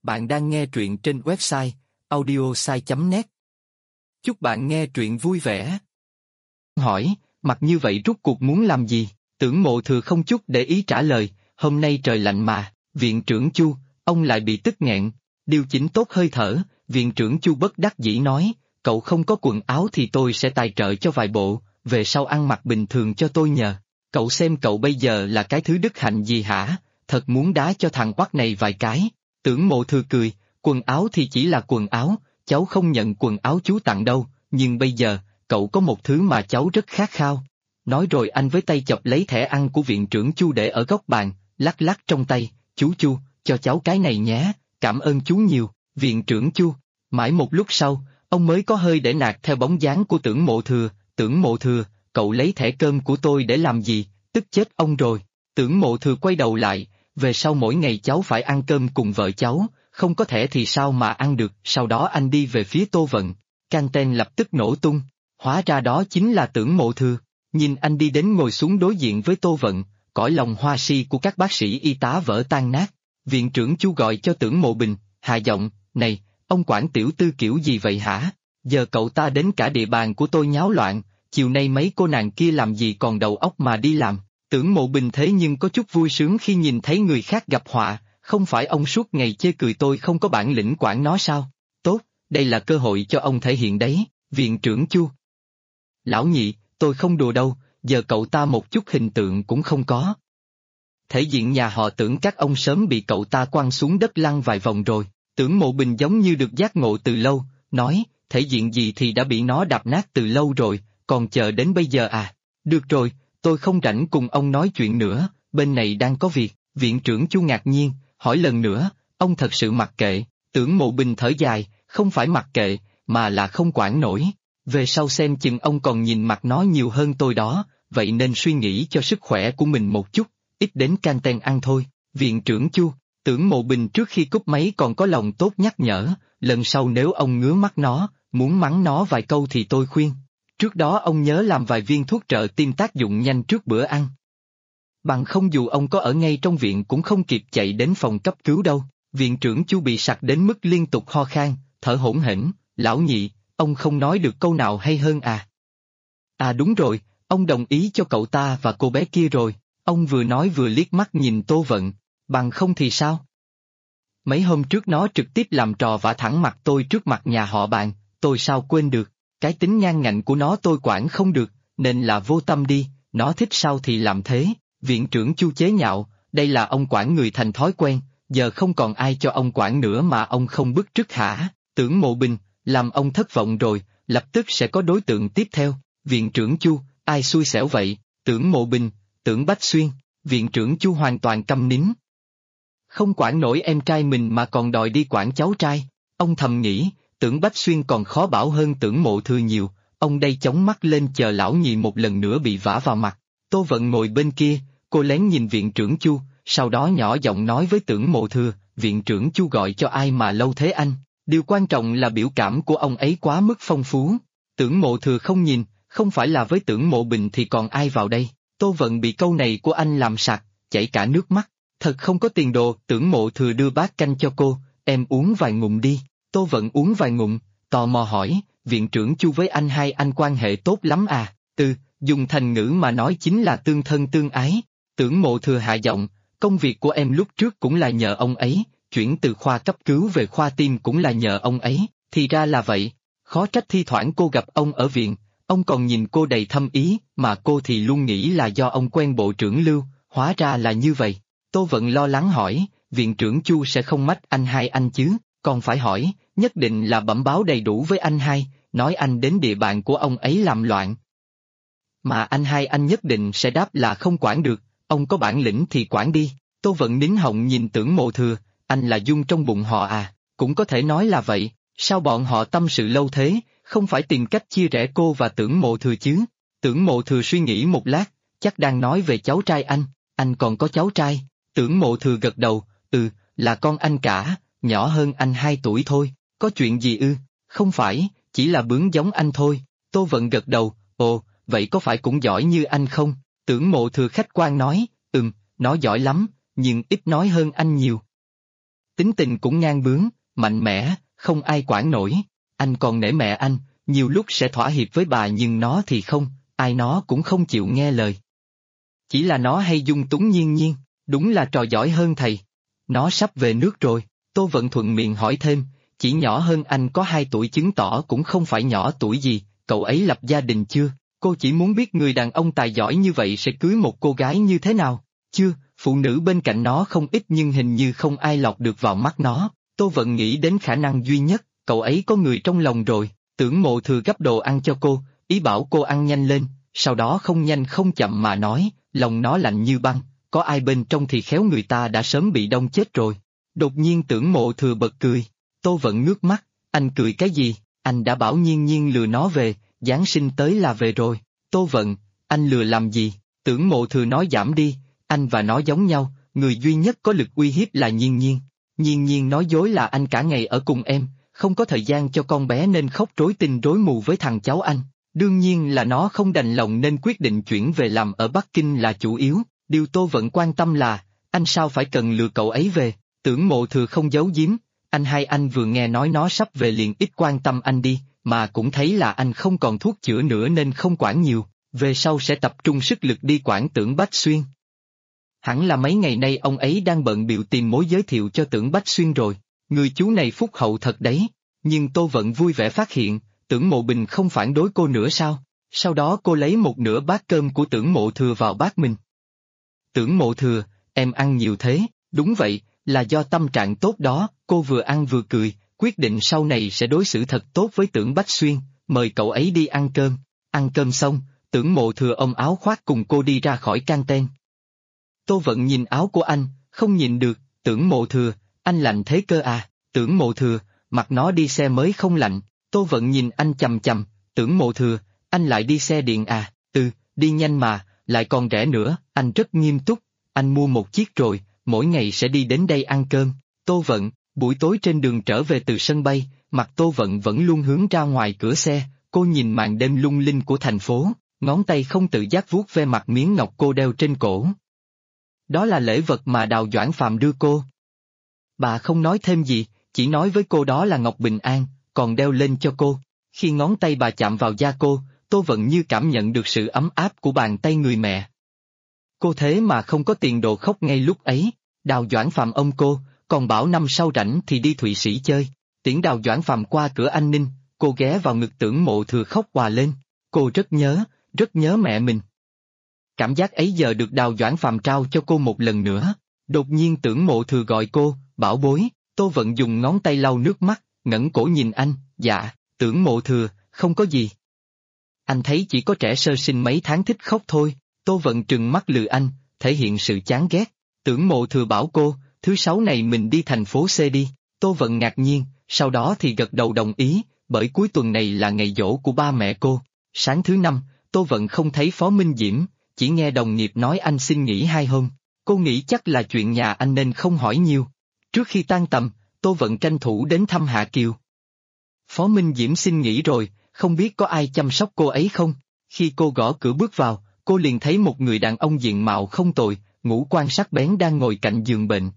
Bạn đang nghe truyện trên website audiosai.net. Chúc bạn nghe truyện vui vẻ. Hỏi, mặt như vậy rút cuộc muốn làm gì? Tưởng Mộ Thừa không chút để ý trả lời, hôm nay trời lạnh mà, viện trưởng Chu, ông lại bị tức nghẹn. Điều chỉnh tốt hơi thở, viện trưởng Chu bất đắc dĩ nói, cậu không có quần áo thì tôi sẽ tài trợ cho vài bộ, về sau ăn mặc bình thường cho tôi nhờ. Cậu xem cậu bây giờ là cái thứ đức hạnh gì hả? Thật muốn đá cho thằng oắt này vài cái. Tưởng Mộ Thừa cười, quần áo thì chỉ là quần áo, cháu không nhận quần áo chú tặng đâu, nhưng bây giờ, cậu có một thứ mà cháu rất khát khao. Nói rồi anh với tay chọc lấy thẻ ăn của viện trưởng Chu để ở góc bàn, lắc lắc trong tay, chú Chu, cho cháu cái này nhé, cảm ơn chú nhiều, viện trưởng Chu. Mãi một lúc sau, ông mới có hơi để nạt theo bóng dáng của Tưởng Mộ Thừa, cậu lấy thẻ cơm của tôi để làm gì, tức chết ông rồi. Tưởng Mộ Thừa quay đầu lại, về sau mỗi ngày cháu phải ăn cơm cùng vợ cháu, không có thẻ thì sao mà ăn được. Sau đó anh đi về phía Tô Vận, can ten lập tức nổ tung, hóa ra đó chính là Tưởng Mộ Thừa. Nhìn anh đi đến ngồi xuống đối diện với Tô Vận, cõi lòng hoa si của các bác sĩ y tá vỡ tan nát. Viện trưởng Chu gọi cho Tưởng Mộ Bình, hạ giọng, này, ông quản tiểu tư kiểu gì vậy hả? Giờ cậu ta đến cả địa bàn của tôi nháo loạn, chiều nay mấy cô nàng kia làm gì còn đầu óc mà đi làm. Tưởng Mộ Bình thế nhưng có chút vui sướng khi nhìn thấy người khác gặp họa, không phải ông suốt ngày chê cười tôi không có bản lĩnh quản nó sao? Tốt, đây là cơ hội cho ông thể hiện đấy, viện trưởng Chu. Lão nhị, tôi không đùa đâu, giờ cậu ta một chút hình tượng cũng không có. Thể diện nhà họ Tưởng các ông sớm bị cậu ta quăng xuống đất lăn vài vòng rồi. Tưởng Mộ Bình giống như được giác ngộ từ lâu, nói, thể diện gì thì đã bị nó đạp nát từ lâu rồi, còn chờ đến bây giờ à? Được rồi, tôi không rảnh cùng ông nói chuyện nữa, bên này đang có việc. Viện trưởng Chu ngạc nhiên, hỏi lần nữa, ông thật sự mặc kệ? Tưởng Mộ Bình thở dài, không phải mặc kệ, mà là không quản nổi. Về sau xem chừng ông còn nhìn mặt nó nhiều hơn tôi đó, vậy nên suy nghĩ cho sức khỏe của mình một chút, ít đến can ten ăn thôi. Viện trưởng Chu, Tưởng Mộ Bình trước khi cúp máy còn có lòng tốt nhắc nhở, lần sau nếu ông ngứa mắt nó, muốn mắng nó vài câu thì tôi khuyên. Trước đó ông nhớ làm vài viên thuốc trợ tim tác dụng nhanh trước bữa ăn. Bằng không dù ông có ở ngay trong viện cũng không kịp chạy đến phòng cấp cứu đâu. Viện trưởng Chu bị sặc đến mức liên tục ho khan, thở hổn hển, lão nhị, ông không nói được câu nào hay hơn à? À đúng rồi, ông đồng ý cho cậu ta và cô bé kia rồi, ông vừa nói vừa liếc mắt nhìn Tô Vận, bằng không thì sao? Mấy hôm trước nó trực tiếp làm trò vả thẳng mặt tôi trước mặt nhà họ Bàn, tôi sao quên được, cái tính ngang ngạnh của nó tôi quản không được, nên là vô tâm đi, nó thích sao thì làm thế. Viện trưởng Chu chế nhạo, đây là ông quản người thành thói quen, giờ không còn ai cho ông quản nữa mà ông không bức trức hả? Tưởng Mộ Bình, làm ông thất vọng rồi, lập tức sẽ có đối tượng tiếp theo. Viện trưởng Chu, ai xui xẻo vậy? Tưởng Mộ Bình, Tưởng Bách Xuyên. Viện trưởng Chu hoàn toàn câm nín. Không quản nổi em trai mình mà còn đòi đi quản cháu trai, ông thầm nghĩ, Tưởng Bách Xuyên còn khó bảo hơn Tưởng Mộ Thừa nhiều, ông đây chống mắt lên chờ lão nhị một lần nữa bị vả vào mặt. Tô Vận ngồi bên kia, cô lén nhìn viện trưởng Chu, sau đó nhỏ giọng nói với Tưởng Mộ Thừa, viện trưởng Chu gọi cho ai mà lâu thế anh? Điều quan trọng là biểu cảm của ông ấy quá mức phong phú. Tưởng Mộ Thừa không nhìn, không phải là với Tưởng Mộ Bình thì còn ai vào đây? Tô Vận bị câu này của anh làm sặc, chảy cả nước mắt, thật không có tiền đồ. Tưởng Mộ Thừa đưa bát canh cho cô, em uống vài ngụm đi. Tô Vận uống vài ngụm, tò mò hỏi, viện trưởng Chu với anh hai anh quan hệ tốt lắm à? Dùng thành ngữ mà nói chính là tương thân tương ái. Tưởng Mộ Thừa hạ giọng, công việc của em lúc trước cũng là nhờ ông ấy, chuyển từ khoa cấp cứu về khoa tim cũng là nhờ ông ấy, thì ra là vậy, khó trách thi thoảng cô gặp ông ở viện, ông còn nhìn cô đầy thâm ý, mà cô thì luôn nghĩ là do ông quen bộ trưởng Lưu, hóa ra là như vậy. Tô Vận lo lắng hỏi, viện trưởng Chu sẽ không mách anh hai anh chứ, còn phải hỏi, nhất định là bẩm báo đầy đủ với anh hai, nói anh đến địa bàn của ông ấy làm loạn. Mà anh hai anh nhất định sẽ đáp là không quản được, ông có bản lĩnh thì quản đi. Tô Vận nín họng nhìn Tưởng Mộ Thừa, anh là dung trong bụng họ à, cũng có thể nói là vậy, sao bọn họ tâm sự lâu thế, không phải tìm cách chia rẽ cô và Tưởng Mộ Thừa chứ? Tưởng Mộ Thừa suy nghĩ một lát, chắc đang nói về cháu trai anh còn có cháu trai. Tưởng Mộ Thừa gật đầu, là con anh cả, nhỏ hơn anh 2 tuổi thôi, có chuyện gì ư? Không phải, chỉ là bướng giống anh thôi. Tô Vận gật đầu, ồ, vậy có phải cũng giỏi như anh không? Tưởng Mộ Thừa khách quan nói, nó giỏi lắm, nhưng ít nói hơn anh nhiều. tính tình cũng ngang bướng, mạnh mẽ, không ai quản nổi. Anh còn nể mẹ anh, nhiều lúc sẽ thỏa hiệp với bà nhưng nó thì không, ai nó cũng không chịu nghe lời. Chỉ là nó hay dung túng Nhiên Nhiên, đúng là trò giỏi hơn thầy. Nó sắp về nước rồi, Tô Vận thuận miệng hỏi thêm, chỉ nhỏ hơn anh có 2 tuổi chứng tỏ cũng không phải nhỏ tuổi gì, cậu ấy lập gia đình chưa? Cô chỉ muốn biết người đàn ông tài giỏi như vậy sẽ cưới một cô gái như thế nào. Chưa, phụ nữ bên cạnh nó không ít nhưng hình như không ai lọt được vào mắt nó. Tô Vận nghĩ đến khả năng duy nhất, cậu ấy có người trong lòng rồi. Tưởng Mộ Thừa gấp đồ ăn cho cô, ý bảo cô ăn nhanh lên, sau đó không nhanh không chậm mà nói, lòng nó lạnh như băng, có ai bên trong thì khéo người ta đã sớm bị đông chết rồi. Đột nhiên Tưởng Mộ Thừa bật cười. Tô Vận ngước mắt, anh cười cái gì? Anh đã bảo Nhiên Nhiên lừa nó về, Giáng sinh tới là về rồi. Tô Vận, anh lừa làm gì? Tưởng Mộ Thừa nói giảm đi, anh và nó giống nhau, người duy nhất có lực uy hiếp là Nhiên Nhiên. Nhiên Nhiên nói dối là anh cả ngày ở cùng em, không có thời gian cho con bé nên khóc rối tinh rối mù với thằng cháu anh. Đương nhiên là nó không đành lòng nên quyết định chuyển về làm ở Bắc Kinh là chủ yếu. Điều Tô Vận quan tâm là, anh sao phải cần lừa cậu ấy về? Tưởng Mộ Thừa không giấu giếm, anh vừa nghe nói nó sắp về liền ít quan tâm anh đi, mà cũng thấy là anh không còn thuốc chữa nữa nên không quản nhiều, về sau sẽ tập trung sức lực đi quản Tưởng Bách Xuyên. Hẳn là mấy ngày nay ông ấy đang bận bịu tìm mối giới thiệu cho Tưởng Bách Xuyên rồi, người chú này phúc hậu thật đấy, nhưng Tô Vận vui vẻ phát hiện, Tưởng Mộ Bình không phản đối cô nữa sao? Sau đó cô lấy một nửa bát cơm của Tưởng Mộ Thừa vào bát mình. Tưởng Mộ Thừa, em ăn nhiều thế, đúng vậy, là do tâm trạng tốt đó, cô vừa ăn vừa cười, quyết định sau này sẽ đối xử thật tốt với Tưởng Bách Xuyên, mời cậu ấy đi ăn cơm. Ăn cơm xong, Tưởng Mộ Thừa ôm áo khoác cùng cô đi ra khỏi canteen. Tô Vận nhìn áo của anh, không nhìn được, Tưởng Mộ Thừa, anh lạnh thế cơ à? Tưởng Mộ Thừa, mặc nó đi xe mới không lạnh. Tô Vận nhìn anh chằm chằm, Tưởng Mộ Thừa, anh lại đi xe điện à? Đi nhanh mà, lại còn rẻ nữa. Anh rất nghiêm túc, anh mua một chiếc rồi, mỗi ngày sẽ đi đến đây ăn cơm. Tô Vận, buổi tối trên đường trở về từ sân bay, mặt Tô Vận vẫn luôn hướng ra ngoài cửa xe, cô nhìn màn đêm lung linh của thành phố, ngón tay không tự giác vuốt ve mặt miếng ngọc cô đeo trên cổ. Đó là lễ vật mà Đào Doãn Phàm đưa cô. Bà không nói thêm gì, chỉ nói với cô đó là ngọc bình an, còn đeo lên cho cô. Khi ngón tay bà chạm vào da cô, Tô Vận như cảm nhận được sự ấm áp của bàn tay người mẹ. Cô thế mà không có tiền đồ khóc ngay lúc ấy. Đào Doãn Phàm ôm cô, còn bảo năm sau rảnh thì đi Thụy Sĩ chơi. Tiễn Đào Doãn Phàm qua cửa An Ninh, cô ghé vào ngực Tưởng Mộ Thừa khóc òa lên. Cô rất nhớ mẹ mình. Cảm giác ấy giờ được Đào Doãn Phàm trao cho cô một lần nữa. Đột nhiên Tưởng Mộ Thừa gọi cô, bảo bối. Tô Vận dùng ngón tay lau nước mắt, ngẩng cổ nhìn anh, dạ, Tưởng Mộ Thừa, không có gì. Anh thấy chỉ có trẻ sơ sinh mấy tháng thích khóc thôi. Tô Vận trừng mắt lườm anh, thể hiện sự chán ghét. Tưởng Mộ Thừa bảo cô, thứ sáu này mình đi thành phố C đi. Tô Vận ngạc nhiên, sau đó thì gật đầu đồng ý, bởi cuối tuần này là ngày giỗ của ba mẹ cô. Sáng thứ năm, Tô Vận không thấy Phó Minh Diễm, chỉ nghe đồng nghiệp nói anh xin nghỉ 2 hôm. Cô nghĩ chắc là chuyện nhà anh nên không hỏi nhiều. Trước khi tan tầm, Tô Vận tranh thủ đến thăm Hạ Kiều. Phó Minh Diễm xin nghỉ rồi, không biết có ai chăm sóc cô ấy không? Khi cô gõ cửa bước vào, cô liền thấy một người đàn ông diện mạo không tồi, ngũ quan sắc bén đang ngồi cạnh giường bệnh.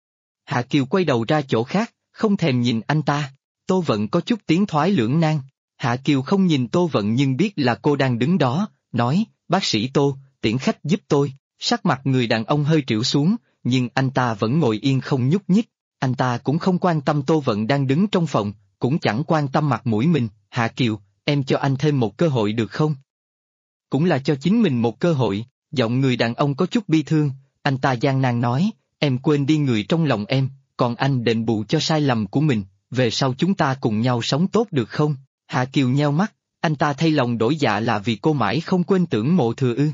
Hạ Kiều quay đầu ra chỗ khác, không thèm nhìn anh ta. Tô Vận có chút tiến thoái lưỡng nan. Hạ Kiều không nhìn Tô Vận nhưng biết là cô đang đứng đó, nói, bác sĩ Tô, tiễn khách giúp tôi. Sắc mặt người đàn ông hơi trĩu xuống, nhưng anh ta vẫn ngồi yên không nhúc nhích. Anh ta cũng không quan tâm Tô Vận đang đứng trong phòng, cũng chẳng quan tâm mặt mũi mình. Hạ Kiều, em cho anh thêm một cơ hội được không? Cũng là cho chính mình một cơ hội. Giọng người đàn ông có chút bi thương, anh ta gian nan nói, em quên đi người trong lòng em, còn anh đền bù cho sai lầm của mình, về sau chúng ta cùng nhau sống tốt được không? Hạ Kiều nheo mắt, anh ta thay lòng đổi dạ là vì cô mãi không quên Tưởng Mộ Thừa ư?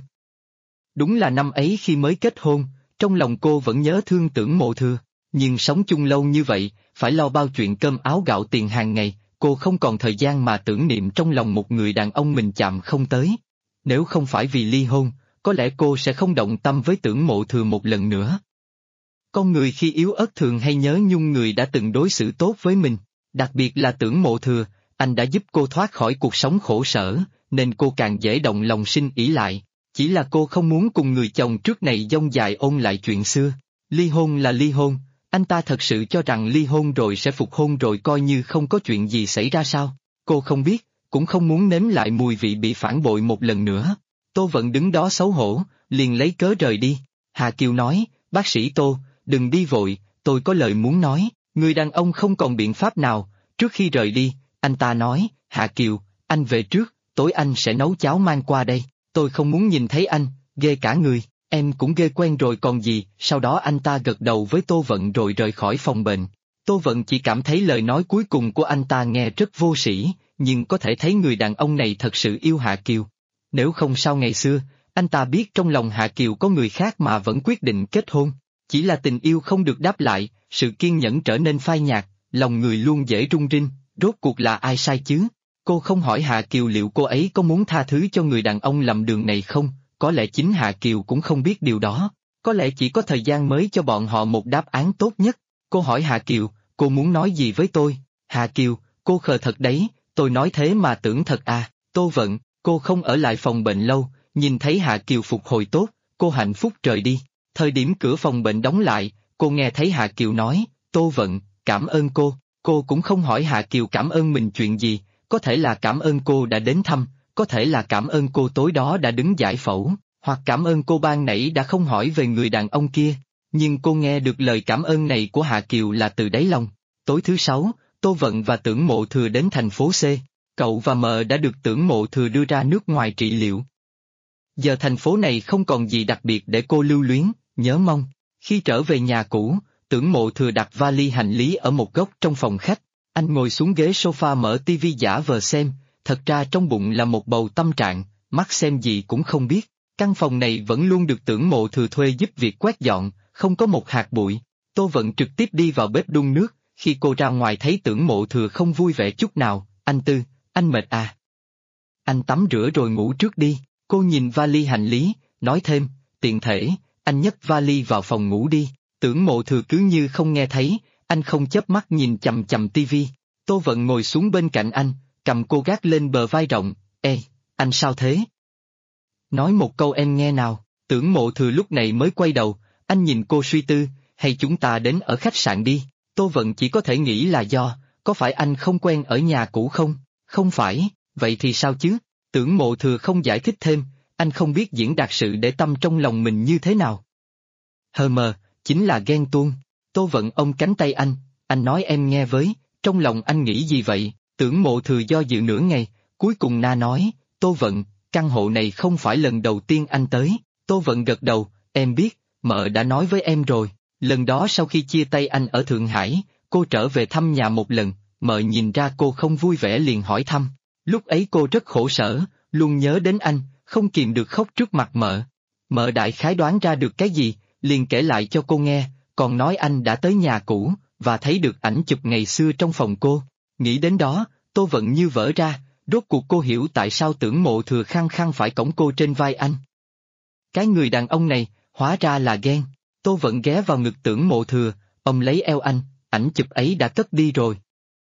Đúng là năm ấy khi mới kết hôn, trong lòng cô vẫn nhớ thương Tưởng Mộ Thừa, nhưng sống chung lâu như vậy, phải lo bao chuyện cơm áo gạo tiền hàng ngày, cô không còn thời gian mà tưởng niệm trong lòng một người đàn ông mình chạm không tới. Nếu không phải vì ly hôn, có lẽ cô sẽ không động tâm với Tưởng Mộ Thừa một lần nữa. Con người khi yếu ớt thường hay nhớ nhung người đã từng đối xử tốt với mình, đặc biệt là Tưởng Mộ Thừa, anh đã giúp cô thoát khỏi cuộc sống khổ sở, nên cô càng dễ động lòng sinh ỷ lại. Chỉ là cô không muốn cùng người chồng trước này dông dài ôn lại chuyện xưa. Ly hôn là ly hôn, Anh ta thật sự cho rằng ly hôn rồi sẽ phục hôn rồi coi như không có chuyện gì xảy ra sao? Cô không biết, cũng không muốn nếm lại mùi vị bị phản bội một lần nữa. Tô Vận đứng đó xấu hổ, liền lấy cớ rời đi. Hà Kiều nói, bác sĩ Tô, đừng đi vội, tôi có lời muốn nói. Người đàn ông không còn biện pháp nào. Trước khi rời đi, anh ta nói, Hà Kiều, anh về trước, tối anh sẽ nấu cháo mang qua đây. Tôi không muốn nhìn thấy anh, ghê cả người. Em cũng ghê quen rồi còn gì. Sau đó anh ta gật đầu với Tô Vận rồi rời khỏi phòng bệnh. Tô Vận chỉ cảm thấy lời nói cuối cùng của anh ta nghe rất vô sĩ, nhưng có thể thấy người đàn ông này thật sự yêu Hạ Kiều. Nếu không sao ngày xưa, anh ta biết trong lòng Hạ Kiều có người khác mà vẫn quyết định kết hôn. Chỉ là tình yêu không được đáp lại, sự kiên nhẫn trở nên phai nhạt, lòng người luôn dễ rung rinh, rốt cuộc là ai sai chứ? Cô không hỏi Hạ Kiều liệu cô ấy có muốn tha thứ cho người đàn ông lầm đường này không, có lẽ chính Hạ Kiều cũng không biết điều đó, có lẽ chỉ có thời gian mới cho bọn họ một đáp án tốt nhất. Cô hỏi Hạ Kiều, cô muốn nói gì với tôi? Hạ Kiều, cô khờ thật đấy, tôi nói thế mà tưởng thật à? Tô Vận, cô không ở lại phòng bệnh lâu, nhìn thấy Hạ Kiều phục hồi tốt, cô hạnh phúc rời đi. Thời điểm cửa phòng bệnh đóng lại, cô nghe thấy Hạ Kiều nói, Tô Vận, cảm ơn cô cũng không hỏi Hạ Kiều cảm ơn mình chuyện gì, có thể là cảm ơn cô đã đến thăm, có thể là cảm ơn cô tối đó đã đứng giải phẫu, hoặc cảm ơn cô ban nãy đã không hỏi về người đàn ông kia, nhưng cô nghe được lời cảm ơn này của Hạ Kiều là từ đáy lòng. Tối thứ Sáu, Tô Vận và Tưởng Mộ Thừa đến thành phố C, cậu và mợ đã được Tưởng Mộ Thừa đưa ra nước ngoài trị liệu. Giờ thành phố này không còn gì đặc biệt để cô lưu luyến, nhớ mong. Khi trở về nhà cũ, Tưởng Mộ Thừa đặt vali hành lý ở một góc trong phòng khách, anh ngồi xuống ghế sofa mở tivi giả vờ xem, thật ra trong bụng là một bầu tâm trạng, mắt xem gì cũng không biết. Căn phòng này vẫn luôn được Tưởng Mộ Thừa thuê giúp việc quét dọn, không có một hạt bụi. Tô Vận trực tiếp đi vào bếp đun nước, khi cô ra ngoài thấy Tưởng Mộ Thừa không vui vẻ chút nào, anh Tư, anh mệt à? Anh tắm rửa rồi ngủ trước đi. Cô nhìn vali hành lý, nói thêm, tiện thể, anh nhấc vali vào phòng ngủ đi. Tưởng Mộ Thừa cứ như không nghe thấy, anh không chớp mắt nhìn chằm chằm tivi. Tô Vận ngồi xuống bên cạnh anh, cầm cô gác lên bờ vai rộng, ê, anh sao thế? Nói một câu em nghe nào. Tưởng Mộ Thừa lúc này mới quay đầu, anh nhìn cô suy tư, hay chúng ta đến ở khách sạn đi. Tô Vận chỉ có thể nghĩ là có phải anh không quen ở nhà cũ không? Không phải, vậy thì sao chứ? Tưởng Mộ Thừa không giải thích thêm, anh không biết diễn đạt sự để tâm trong lòng mình như thế nào. Mờ, chính là ghen tuông. Tô Vận ôm cánh tay anh nói em nghe với, trong lòng anh nghĩ gì vậy? Tưởng Mộ Thừa do dự nửa ngày, cuối cùng nói, Tô Vận, căn hộ này không phải lần đầu tiên anh tới. Tô Vận gật đầu, em biết, mợ đã nói với em rồi, lần đó sau khi chia tay anh ở Thượng Hải, cô trở về thăm nhà một lần, mợ nhìn ra cô không vui vẻ liền hỏi thăm. Lúc ấy cô rất khổ sở, luôn nhớ đến anh, không kìm được khóc trước mặt mợ. Mợ đại khái đoán ra được cái gì, liền kể lại cho cô nghe, còn nói anh đã tới nhà cũ, và thấy được ảnh chụp ngày xưa trong phòng cô. Nghĩ đến đó, Tô Vận như vỡ ra, rốt cuộc cô hiểu tại sao Tưởng Mộ Thừa khăng khăng phải cõng cô trên vai anh. Cái người đàn ông này, hóa ra là ghen. Tô Vận ghé vào ngực Tưởng Mộ Thừa, ôm lấy eo anh, ảnh chụp ấy đã cất đi rồi.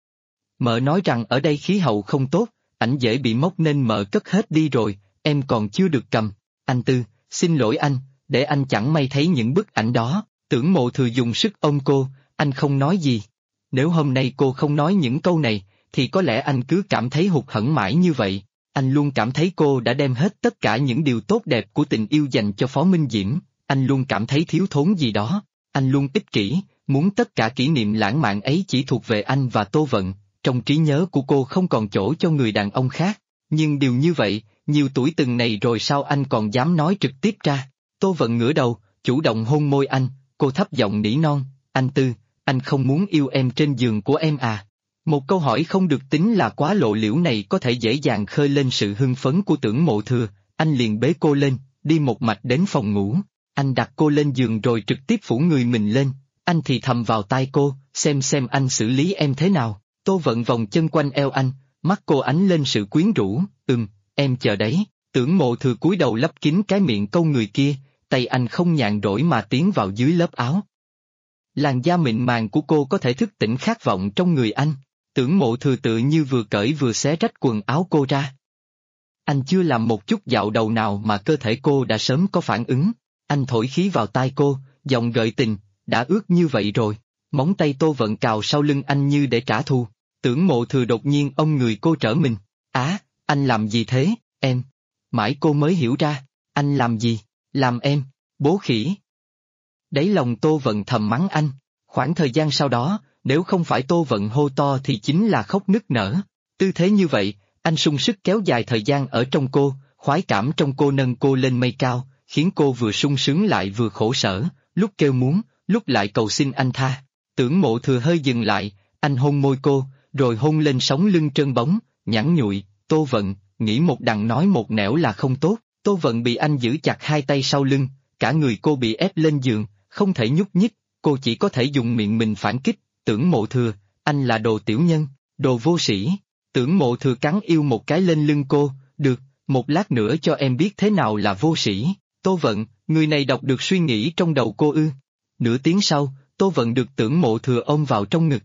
Mợ nói rằng ở đây khí hậu không tốt, ảnh dễ bị mốc nên mợ cất hết đi rồi, em còn chưa được cầm. Anh Tư, xin lỗi anh, để anh chẳng may thấy những bức ảnh đó. Tưởng Mộ Thừa dùng sức ôm cô, anh không nói gì. Nếu hôm nay cô không nói những câu này, thì có lẽ anh cứ cảm thấy hụt hẫng mãi như vậy. Anh luôn cảm thấy cô đã đem hết tất cả những điều tốt đẹp của tình yêu dành cho Phó Minh Diễm, anh luôn cảm thấy thiếu thốn gì đó. Anh luôn ích kỷ, muốn tất cả kỷ niệm lãng mạn ấy chỉ thuộc về anh và Tô Vận, trong trí nhớ của cô không còn chỗ cho người đàn ông khác. Nhưng điều như vậy, nhiều tuổi từng này rồi sao anh còn dám nói trực tiếp ra? Tô Vận ngửa đầu, chủ động hôn môi anh, cô thấp giọng nỉ non, anh Tư, anh không muốn yêu em trên giường của em à? Một câu hỏi không được tính là quá lộ liễu này có thể dễ dàng khơi lên sự hưng phấn của Tưởng Mộ Thừa, anh liền bế cô lên, đi một mạch đến phòng ngủ. Anh đặt cô lên giường rồi trực tiếp phủ người mình lên, anh thì thầm vào tai cô, xem anh xử lý em thế nào. Tô Vận vòng chân quanh eo anh, mắt cô ánh lên sự quyến rũ, em chờ đấy. Tưởng Mộ Thừa cúi đầu lấp kín cái miệng câu người kia, tay anh không nhàn rỗi mà tiến vào dưới lớp áo. Làn da mịn màng của cô có thể thức tỉnh khát vọng trong người anh. Tưởng Mộ Thừa tự như vừa cởi vừa xé rách quần áo cô ra. Anh chưa làm một chút dạo đầu nào mà cơ thể cô đã sớm có phản ứng. Anh thổi khí vào tai cô, giọng gợi tình, đã ướt như vậy rồi. Móng tay Tô Vận cào sau lưng anh như để trả thù. Tưởng Mộ Thừa đột nhiên ôm người cô trở mình. Á, anh làm gì thế, em? Mãi cô mới hiểu ra, anh làm gì? Làm em, bố khỉ. Đáy lòng Tô Vận thầm mắng anh. Khoảng thời gian sau đó, nếu không phải Tô Vận hô to thì chính là khóc nức nở. Tư thế như vậy, anh sung sức kéo dài thời gian ở trong cô, khoái cảm trong cô nâng cô lên mây cao, khiến cô vừa sung sướng lại vừa khổ sở, lúc kêu muốn, lúc lại cầu xin anh tha. Tưởng Mộ Thừa hơi dừng lại, anh hôn môi cô, rồi hôn lên sống lưng trơn bóng, nhẵn nhụi. Tô Vận, nghĩ một đằng nói một nẻo là không tốt. Tô Vận bị anh giữ chặt hai tay sau lưng, cả người cô bị ép lên giường, không thể nhúc nhích, cô chỉ có thể dùng miệng mình phản kích. Tưởng Mộ Thừa, anh là đồ tiểu nhân, đồ vô sĩ. Tưởng Mộ Thừa cắn yêu một cái lên lưng cô. Được, một lát nữa cho em biết thế nào là vô sĩ. Tô Vận, người này đọc được suy nghĩ trong đầu cô ư? Nửa tiếng sau, Tô Vận được Tưởng Mộ Thừa ôm vào trong ngực.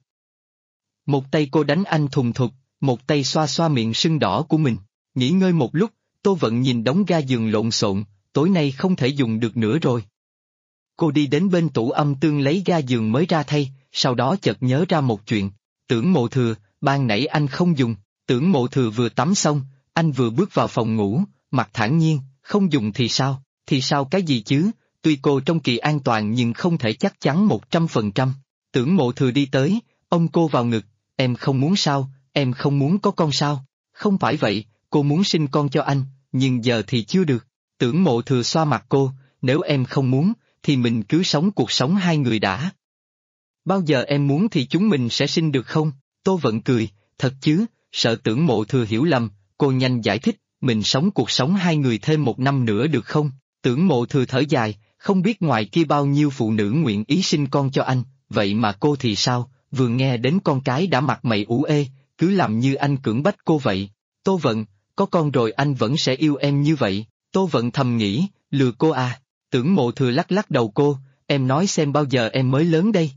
Một tay cô đánh anh thùng thục, một tay xoa xoa miệng sưng đỏ của mình. Nghỉ ngơi một lúc, Tô Vận nhìn đống ga giường lộn xộn, tối nay không thể dùng được nữa rồi. Cô đi đến bên tủ âm tương lấy ga giường mới ra thay, sau đó chợt nhớ ra một chuyện. Tưởng Mộ Thừa, ban nãy anh không dùng. Tưởng Mộ Thừa vừa tắm xong, anh vừa bước vào phòng ngủ, mặt thản nhiên, không dùng thì sao? Thì sao cái gì chứ? Tuy cô trong kỳ an toàn nhưng không thể chắc chắn 100%. Tưởng Mộ Thừa đi tới, ôm cô vào ngực. Em không muốn sao? Em không muốn có con sao? Không phải vậy, cô muốn sinh con cho anh, nhưng giờ thì chưa được. Tưởng Mộ Thừa xoa mặt cô, nếu em không muốn, thì mình cứ sống cuộc sống hai người đã. Bao giờ em muốn thì chúng mình sẽ sinh được không? Tô Vận cười, thật chứ, sợ Tưởng Mộ Thừa hiểu lầm, cô nhanh giải thích, mình sống cuộc sống hai người thêm 1 năm nữa được không? Tưởng Mộ Thừa thở dài, không biết ngoài kia bao nhiêu phụ nữ nguyện ý sinh con cho anh, vậy mà cô thì sao, vừa nghe đến con cái đã mặt mày ủ ê, cứ làm như anh cưỡng bách cô vậy. Tô Vận, có con rồi anh vẫn sẽ yêu em như vậy. Tô Vận thầm nghĩ, lừa cô à. Tưởng Mộ Thừa lắc lắc đầu cô, em nói xem bao giờ em mới lớn đây.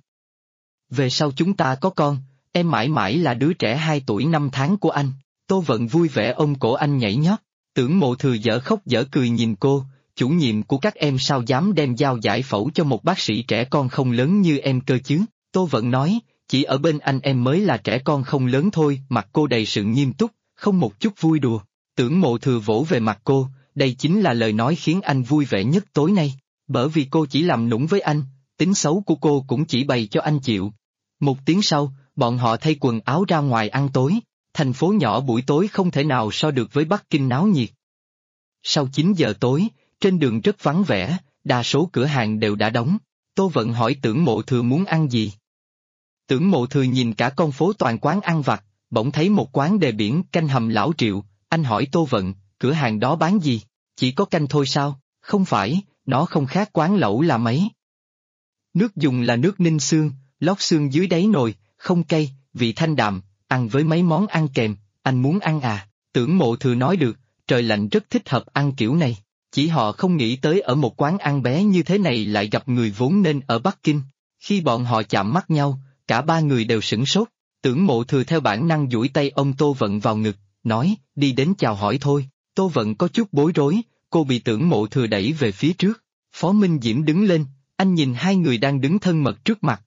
Về sau chúng ta có con, em mãi mãi là đứa trẻ 2 tuổi 5 tháng của anh. Tô Vận vui vẻ ôm cổ anh nhảy nhót. Tưởng Mộ Thừa dở khóc dở cười nhìn cô, chủ nhiệm của các em sao dám đem dao giải phẫu cho một bác sĩ trẻ con không lớn như em cơ chứ. Tô Vận nói, chỉ ở bên anh em mới là trẻ con không lớn thôi. Mặt cô đầy sự nghiêm túc, không một chút vui đùa. Tưởng Mộ Thừa vỗ về mặt cô, đây chính là lời nói khiến anh vui vẻ nhất tối nay. Bởi vì cô chỉ làm nũng với anh, tính xấu của cô cũng chỉ bày cho anh chịu. 1 tiếng sau, bọn họ thay quần áo ra ngoài ăn tối. Thành phố nhỏ buổi tối không thể nào so được với Bắc Kinh náo nhiệt. Sau 9 giờ tối, trên đường rất vắng vẻ, đa số cửa hàng đều đã đóng. Tô Vận hỏi Tưởng Mộ Thừa muốn ăn gì. Tưởng Mộ Thừa nhìn cả con phố toàn quán ăn vặt, bỗng thấy một quán đề biển canh hầm lão Triệu. Anh hỏi Tô Vận, cửa hàng đó bán gì? Chỉ có canh thôi sao? Không phải, nó không khác quán lẩu là mấy. Nước dùng là nước ninh xương, lót xương dưới đáy nồi, không cay, vị thanh đạm, ăn với mấy món ăn kèm. Anh muốn ăn à? Tưởng Mộ Thừa nói được, trời lạnh rất thích hợp ăn kiểu này. Chỉ họ không nghĩ tới ở một quán ăn bé như thế này lại gặp người vốn nên ở Bắc Kinh. Khi bọn họ chạm mắt nhau, cả ba người đều sửng sốt. Tưởng Mộ Thừa theo bản năng duỗi tay ôm Tô Vận vào ngực, nói, đi đến chào hỏi thôi. Tô Vận có chút bối rối, cô bị Tưởng Mộ Thừa đẩy về phía trước. Phó Minh Diễm đứng lên, anh nhìn hai người đang đứng thân mật trước mặt.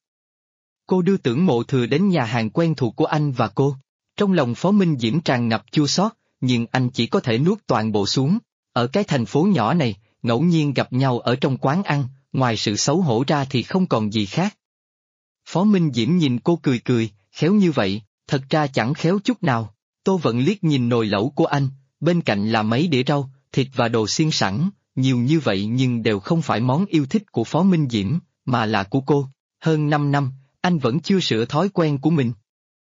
Cô đưa Tưởng Mộ Thừa đến nhà hàng quen thuộc của anh và cô. Trong lòng Phó Minh Diễm tràn ngập chua xót, nhưng anh chỉ có thể nuốt toàn bộ xuống. Ở cái thành phố nhỏ này, ngẫu nhiên gặp nhau ở trong quán ăn, ngoài sự xấu hổ ra thì không còn gì khác. Phó Minh Diễm nhìn cô cười cười, khéo như vậy, thật ra chẳng khéo chút nào. Tô Vận liếc nhìn nồi lẩu của anh, bên cạnh là mấy đĩa rau, thịt và đồ xiên sẵn, nhiều như vậy nhưng đều không phải món yêu thích của Phó Minh Diễm, mà là của cô. Hơn 5 năm, anh vẫn chưa sửa thói quen của mình.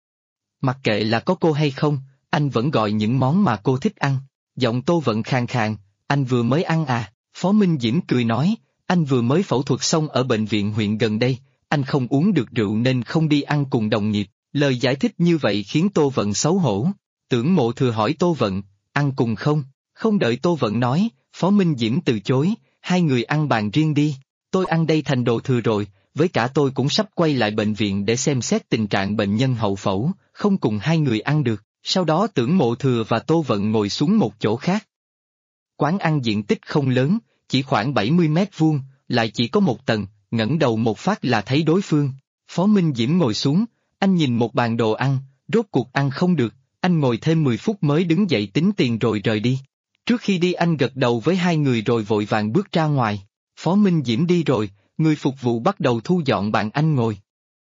Mặc kệ là có cô hay không, anh vẫn gọi những món mà cô thích ăn. Giọng Tô Vận khàn khàn, anh vừa mới ăn à? Phó Minh Diễm cười nói, anh vừa mới phẫu thuật xong ở bệnh viện huyện gần đây, anh không uống được rượu nên không đi ăn cùng đồng nghiệp. Lời giải thích như vậy khiến Tô Vận xấu hổ. Tưởng Mộ Thừa hỏi Tô Vận, ăn cùng không? Không đợi Tô Vận nói, Phó Minh Diễm từ chối, hai người ăn bàn riêng đi. Tôi ăn đây thành đồ thừa rồi, với cả tôi cũng sắp quay lại bệnh viện để xem xét tình trạng bệnh nhân hậu phẫu, không cùng hai người ăn được. Sau đó Tưởng Mộ Thừa và Tô Vận ngồi xuống một chỗ khác. Quán ăn diện tích không lớn, chỉ khoảng 70 mét vuông, lại chỉ có một tầng, ngẩng đầu một phát là thấy đối phương. Phó Minh Diễm ngồi xuống, anh nhìn một bàn đồ ăn, rốt cuộc ăn không được, anh ngồi thêm 10 phút mới đứng dậy tính tiền rồi rời đi. Trước khi đi anh gật đầu với hai người rồi vội vàng bước ra ngoài. Phó Minh Diễm đi rồi, người phục vụ bắt đầu thu dọn bàn anh ngồi.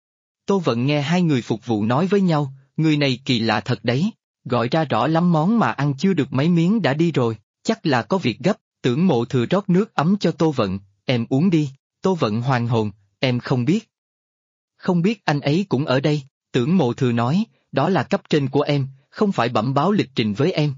Tô Vận nghe hai người phục vụ nói với nhau, người này kỳ lạ thật đấy, gọi ra rõ lắm món mà ăn chưa được mấy miếng đã đi rồi, chắc là có việc gấp. Tưởng Mộ Thừa rót nước ấm cho Tô Vận, em uống đi. Tô Vận hoàn hồn, em không biết. Không biết anh ấy cũng ở đây, Tưởng Mộ Thừa nói, đó là cấp trên của em, không phải bẩm báo lịch trình với em.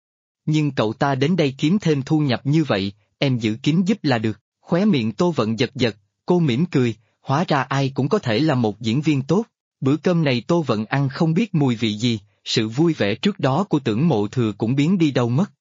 Nhưng cậu ta đến đây kiếm thêm thu nhập như vậy, em giữ kín giúp là được. Khóe miệng Tô Vận giật giật, cô mỉm cười, hóa ra ai cũng có thể là một diễn viên tốt. Bữa cơm này Tô Vận ăn không biết mùi vị gì, sự vui vẻ trước đó của Tưởng Mộ Thừa cũng biến đi đâu mất.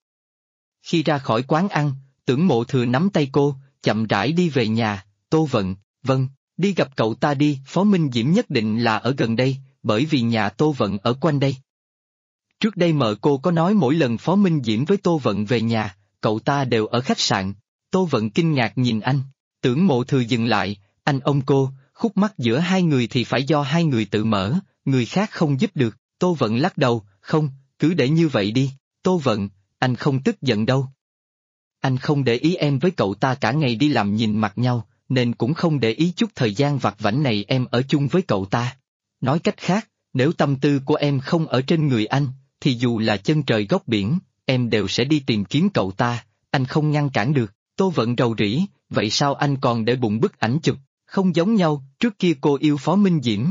Khi ra khỏi quán ăn, Tưởng Mộ Thừa nắm tay cô, chậm rãi đi về nhà. Tô Vận, vâng, đi gặp cậu ta đi. Phó Minh Diễm nhất định là ở gần đây, bởi vì nhà Tô Vận ở quanh đây. Trước đây mợ cô có nói mỗi lần Phó Minh Diễm với Tô Vận về nhà, cậu ta đều ở khách sạn. Tô Vận kinh ngạc nhìn anh, Tưởng Mộ Thừa dừng lại, anh ông cô, khúc mắc giữa hai người thì phải do hai người tự mở, người khác không giúp được. Tô Vận lắc đầu, không, cứ để như vậy đi. Tô Vận, anh không tức giận đâu. Anh không để ý em với cậu ta cả ngày đi làm nhìn mặt nhau, nên cũng không để ý chút thời gian vặt vãnh này em ở chung với cậu ta. Nói cách khác, nếu tâm tư của em không ở trên người anh, thì dù là chân trời góc biển, em đều sẽ đi tìm kiếm cậu ta, anh không ngăn cản được. Tô Vận rầu rĩ, vậy sao anh còn để bụng bức ảnh chụp, không giống nhau, trước kia cô yêu Phó Minh Diễm.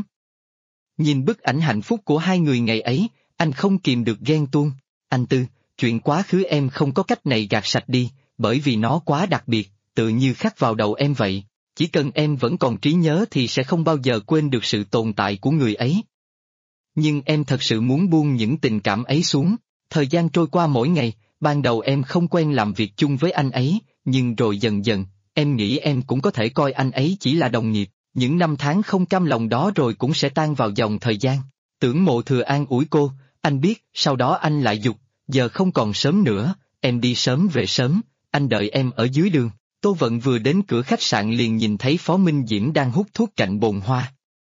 Nhìn bức ảnh hạnh phúc của hai người ngày ấy, anh không kìm được ghen tuông. Anh Tư, chuyện quá khứ em không có cách này gạt sạch đi, bởi vì nó quá đặc biệt, tự như khắc vào đầu em vậy. Chỉ cần em vẫn còn trí nhớ thì sẽ không bao giờ quên được sự tồn tại của người ấy. Nhưng em thật sự muốn buông những tình cảm ấy xuống. Thời gian trôi qua mỗi ngày, ban đầu em không quen làm việc chung với anh ấy, nhưng rồi dần dần, em nghĩ em cũng có thể coi anh ấy chỉ là đồng nghiệp. Những năm tháng không cam lòng đó rồi cũng sẽ tan vào dòng thời gian. Tưởng Mộ Thừa an ủi cô, anh biết, sau đó anh lại giục, giờ không còn sớm nữa, em đi sớm về sớm, anh đợi em ở dưới đường. Tô Vận vừa đến cửa khách sạn liền nhìn thấy Phó Minh Diễm đang hút thuốc cạnh bồn hoa.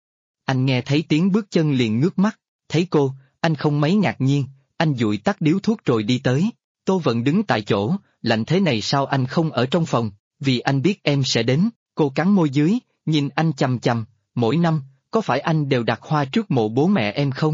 Anh nghe thấy tiếng bước chân liền ngước mắt, thấy cô, anh không mấy ngạc nhiên, anh dụi tắt điếu thuốc rồi đi tới. Tô Vận đứng tại chỗ, lạnh thế này sao anh không ở trong phòng, vì anh biết em sẽ đến. Cô cắn môi dưới, nhìn anh chằm chằm, mỗi năm, có phải anh đều đặt hoa trước mộ bố mẹ em không?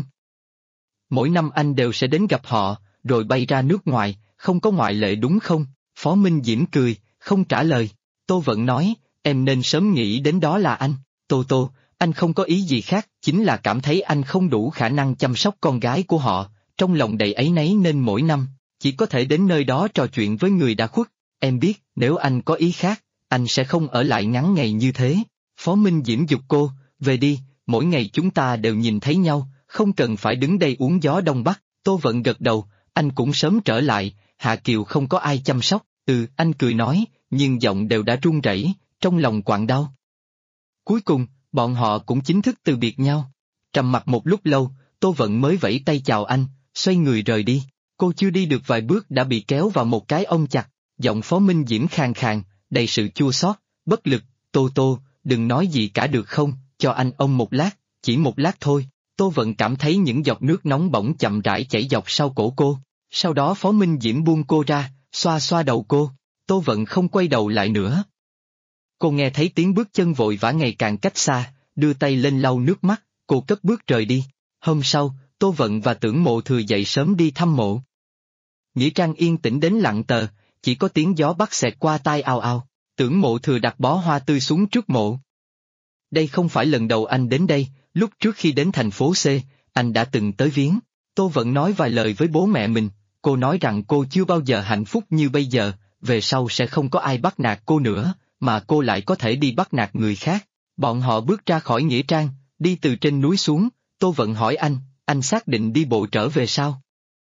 Mỗi năm anh đều sẽ đến gặp họ, rồi bay ra nước ngoài, không có ngoại lệ đúng không? Phó Minh Diễm cười, không trả lời. Tô Vận nói, em nên sớm nghĩ đến đó là anh. Tô, anh không có ý gì khác, chính là cảm thấy anh không đủ khả năng chăm sóc con gái của họ, trong lòng đầy áy náy nên mỗi năm, chỉ có thể đến nơi đó trò chuyện với người đã khuất. Em biết, nếu anh có ý khác, anh sẽ không ở lại ngắn ngày như thế. Phó Minh Diễm giục cô, về đi, mỗi ngày chúng ta đều nhìn thấy nhau, không cần phải đứng đây uống gió đông bắc. Tô Vận gật đầu, anh cũng sớm trở lại, Hạ Kiều không có ai chăm sóc. Anh cười nói, nhưng giọng đều đã run rẩy, trong lòng quặn đau. Cuối cùng, bọn họ cũng chính thức từ biệt nhau. Trầm mặc một lúc lâu, Tô Vận mới vẫy tay chào anh, xoay người rời đi. Cô chưa đi được vài bước đã bị kéo vào một cái ôm chặt, giọng Phó Minh Diễm khàn khàn, đầy sự chua xót, bất lực. Tô, đừng nói gì cả được không, cho anh ôm một lát, chỉ một lát thôi. Tô Vận cảm thấy những giọt nước nóng bỏng chậm rãi chảy dọc sau cổ cô. Sau đó Phó Minh Diễm buông cô ra, xoa xoa đầu cô. Tô Vận không quay đầu lại nữa. Cô nghe thấy tiếng bước chân vội vã ngày càng cách xa, đưa tay lên lau nước mắt, cô cất bước rời đi. Hôm sau, Tô Vận và Tưởng Mộ Thừa dậy sớm đi thăm mộ. Nghĩa trang yên tĩnh đến lặng tờ, chỉ có tiếng gió bắc xẹt qua tai ào ào. Tưởng Mộ Thừa đặt bó hoa tươi xuống trước mộ. Đây không phải lần đầu anh đến đây, lúc trước khi đến thành phố C, anh đã từng tới viếng. Tô Vận nói vài lời với bố mẹ mình, cô nói rằng cô chưa bao giờ hạnh phúc như bây giờ, về sau sẽ không có ai bắt nạt cô nữa, mà cô lại có thể đi bắt nạt người khác. Bọn họ bước ra khỏi nghĩa trang, đi từ trên núi xuống. Tô Vận hỏi anh xác định đi bộ trở về sao?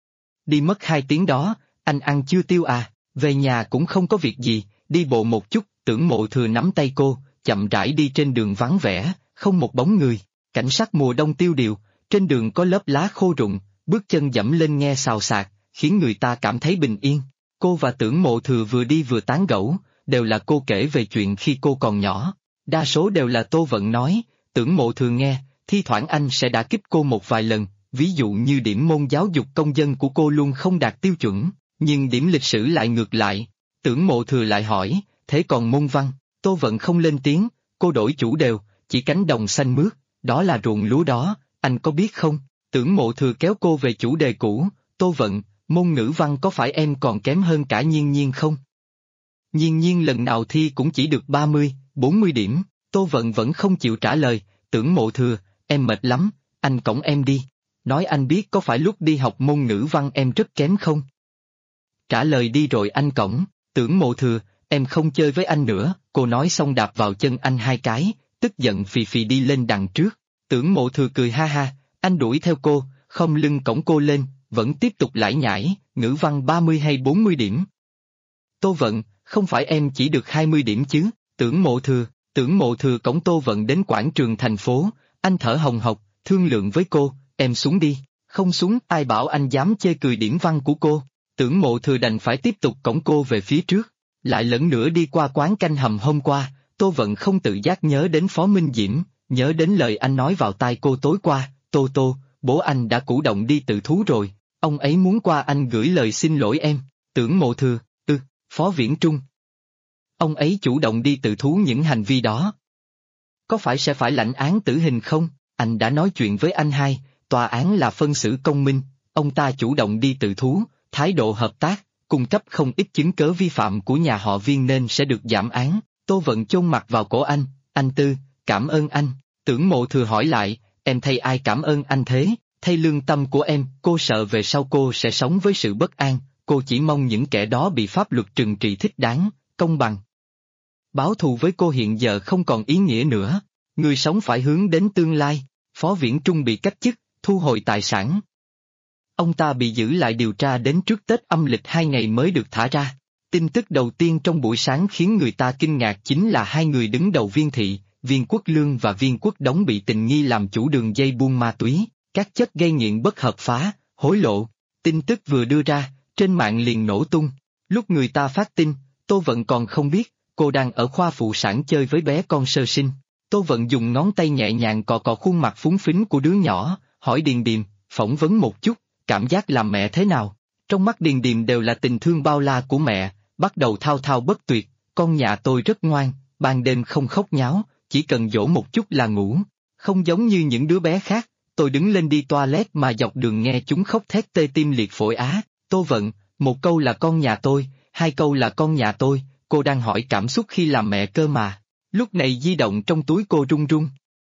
Đi mất 2 tiếng đó, anh ăn chưa tiêu à? Về nhà cũng không có việc gì, đi bộ một chút. Tưởng Mộ Thừa nắm tay cô, chậm rãi đi trên đường vắng vẻ, không một bóng người. Cảnh sắc mùa đông tiêu điều, trên đường có lớp lá khô rụng, bước chân dẫm lên nghe xào xạc, khiến người ta cảm thấy bình yên. Cô và Tưởng Mộ Thừa vừa đi vừa tán gẫu, đều là cô kể về chuyện khi cô còn nhỏ. Đa số đều là Tô Vận nói, Tưởng Mộ thường nghe, thi thoảng anh sẽ đả kích cô một vài lần, ví dụ như điểm môn giáo dục công dân của cô luôn không đạt tiêu chuẩn, nhưng điểm lịch sử lại ngược lại. Tưởng Mộ thừa lại hỏi, thế còn môn văn? Tô Vận không lên tiếng, cô đổi chủ đều, chỉ cánh đồng xanh mướt, đó là ruộng lúa đó, anh có biết không? Tưởng Mộ thừa kéo cô về chủ đề cũ, Tô Vận, môn ngữ văn có phải em còn kém hơn cả Nhiên Nhiên không? Nhiên Nhiên lần nào thi cũng chỉ được 30, 40 điểm, Tô Vận vẫn không chịu trả lời, Tưởng Mộ thừa, em mệt lắm, anh cõng em đi. Nói anh biết có phải lúc đi học môn ngữ văn em rất kém không? Trả lời đi rồi anh cõng, Tưởng Mộ thừa, em không chơi với anh nữa, cô nói xong đạp vào chân anh hai cái, tức giận phì phì đi lên đằng trước. Tưởng Mộ thừa cười ha ha, anh đuổi theo cô, không lưng cõng cô lên, vẫn tiếp tục lải nhải, ngữ văn 30 hay 40 điểm. Tô Vận, không phải em chỉ được 20 điểm chứ? Tưởng Mộ thừa cõng Tô Vận đến quảng trường thành phố, anh thở hồng hộc, thương lượng với cô, em xuống đi, không xuống ai bảo anh dám chê cười điểm văn của cô. Tưởng Mộ thừa đành phải tiếp tục cõng cô về phía trước, lại lần nữa đi qua quán canh hầm hôm qua, Tô Vận không tự giác nhớ đến Phó Minh Diễm, nhớ đến lời anh nói vào tai cô tối qua, Tô, bố anh đã cử động đi tự thú rồi, ông ấy muốn qua anh gửi lời xin lỗi em. Tưởng Mộ thừa, Phó Viễn Trung. Ông ấy chủ động đi tự thú những hành vi đó. Có phải sẽ phải lãnh án tử hình không? Anh đã nói chuyện với anh hai, tòa án là phân xử công minh, ông ta chủ động đi tự thú, thái độ hợp tác, cung cấp không ít chứng cớ vi phạm của nhà họ Viên nên sẽ được giảm án. Tô Vận chôn mặt vào cổ anh Tư, cảm ơn anh. Tưởng Mộ thừa hỏi lại, em thay ai cảm ơn anh thế? Thay lương tâm của em, cô sợ về sau cô sẽ sống với sự bất an, cô chỉ mong những kẻ đó bị pháp luật trừng trị thích đáng, công bằng. Báo thù với cô hiện giờ không còn ý nghĩa nữa, người sống phải hướng đến tương lai. Phó Viễn Trung bị cách chức, thu hồi tài sản. Ông ta bị giữ lại điều tra đến trước Tết âm lịch 2 ngày mới được thả ra. Tin tức đầu tiên trong buổi sáng khiến người ta kinh ngạc chính là hai người đứng đầu Viên thị, Viên Quốc Lương và Viên Quốc Đống bị tình nghi làm chủ đường dây buôn ma túy, các chất gây nghiện bất hợp pháp, hối lộ. Tin tức vừa đưa ra, trên mạng liền nổ tung. Lúc người ta phát tin, Tô Vận còn không biết, cô đang ở khoa phụ sản chơi với bé con sơ sinh. Tô Vận dùng ngón tay nhẹ nhàng cọ cọ khuôn mặt phúng phính của đứa nhỏ, hỏi Điềm Điềm, phỏng vấn một chút, cảm giác làm mẹ thế nào? Trong mắt Điềm Điềm đều là tình thương bao la của mẹ, bắt đầu thao thao bất tuyệt, con nhà tôi rất ngoan, ban đêm không khóc nháo, chỉ cần dỗ một chút là ngủ, không giống như những đứa bé khác. Tôi đứng lên đi toilet mà dọc đường nghe chúng khóc thét tê tim liệt phổi á. Tô Vận, một câu là con nhà tôi, hai câu là con nhà tôi, cô đang hỏi cảm xúc khi làm mẹ cơ mà. Lúc này di động trong túi cô rung rung.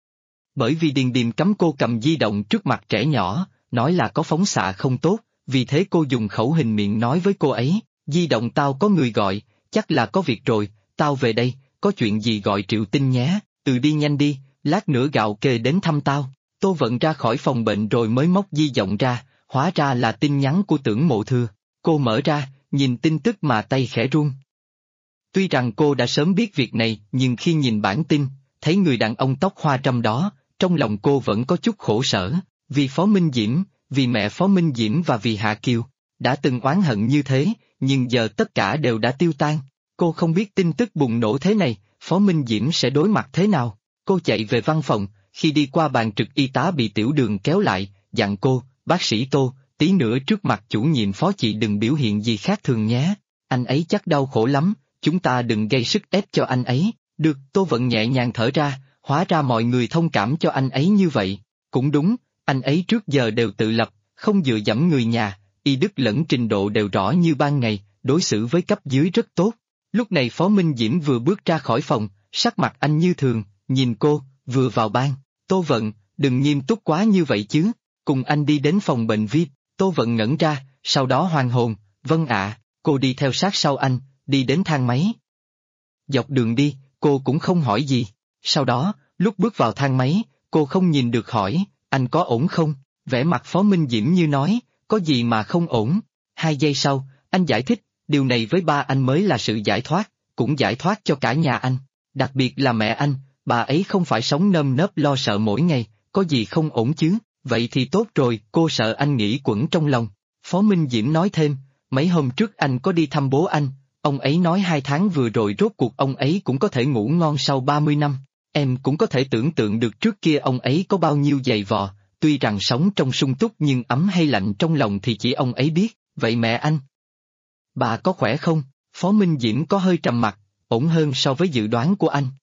Bởi vì Điềm Điềm cấm cô cầm di động trước mặt trẻ nhỏ, nói là có phóng xạ không tốt, vì thế cô dùng khẩu hình miệng nói với cô ấy, di động tao có người gọi, chắc là có việc rồi, tao về đây, có chuyện gì gọi Triệu Tinh nhé, đi nhanh đi, lát nữa gạo kê đến thăm tao. Tô Vận ra khỏi phòng bệnh rồi mới móc di động ra, hóa ra là tin nhắn của Tưởng Mộ thừa. Cô mở ra, nhìn tin tức mà tay khẽ run. Tuy rằng cô đã sớm biết việc này, nhưng khi nhìn bản tin, thấy người đàn ông tóc hoa râm đó, trong lòng cô vẫn có chút khổ sở, vì Phó Minh Diễm, vì mẹ Phó Minh Diễm và vì Hạ Kiều. Đã từng oán hận như thế, nhưng giờ tất cả đều đã tiêu tan. Cô không biết tin tức bùng nổ thế này, Phó Minh Diễm sẽ đối mặt thế nào. Cô chạy về văn phòng, khi đi qua bàn trực y tá bị Tiểu Đường kéo lại, dặn cô, bác sĩ Tô, tí nữa trước mặt chủ nhiệm Phó chị đừng biểu hiện gì khác thường nhé. Anh ấy chắc đau khổ lắm, chúng ta đừng gây sức ép cho anh ấy. Được, Tô Vận nhẹ nhàng thở ra, hóa ra mọi người thông cảm cho anh ấy như vậy. Cũng đúng, anh ấy trước giờ đều tự lập, không dựa dẫm người nhà, y đức lẫn trình độ đều rõ như ban ngày, đối xử với cấp dưới rất tốt. Lúc này Phó Minh Diễm vừa bước ra khỏi phòng, sắc mặt anh như thường, nhìn cô, vừa vào ban. Tô Vận, đừng nghiêm túc quá như vậy chứ, cùng anh đi đến phòng bệnh VIP. Tô Vận ngẩn ra, sau đó hoàn hồn, vâng ạ, cô đi theo sát sau anh, đi đến thang máy. Dọc đường đi, cô cũng không hỏi gì. Sau đó, lúc bước vào thang máy, cô không nhìn được hỏi, anh có ổn không? Vẻ mặt Phó Minh Diễm như nói, có gì mà không ổn? 2 giây sau, anh giải thích, điều này với ba anh mới là sự giải thoát, cũng giải thoát cho cả nhà anh. Đặc biệt là mẹ anh, bà ấy không phải sống nơm nớp lo sợ mỗi ngày, có gì không ổn chứ? Vậy thì tốt rồi, cô sợ anh nghĩ quẩn trong lòng. Phó Minh Diễm nói thêm, mấy hôm trước anh có đi thăm bố anh, ông ấy nói 2 tháng vừa rồi rốt cuộc ông ấy cũng có thể ngủ ngon sau 30 năm. Em cũng có thể tưởng tượng được trước kia ông ấy có bao nhiêu dày vò, tuy rằng sống trong sung túc nhưng ấm hay lạnh trong lòng thì chỉ ông ấy biết. Vậy mẹ anh? Bà có khỏe không? Phó Minh Diễm có hơi trầm mặc, ổn hơn so với dự đoán của anh.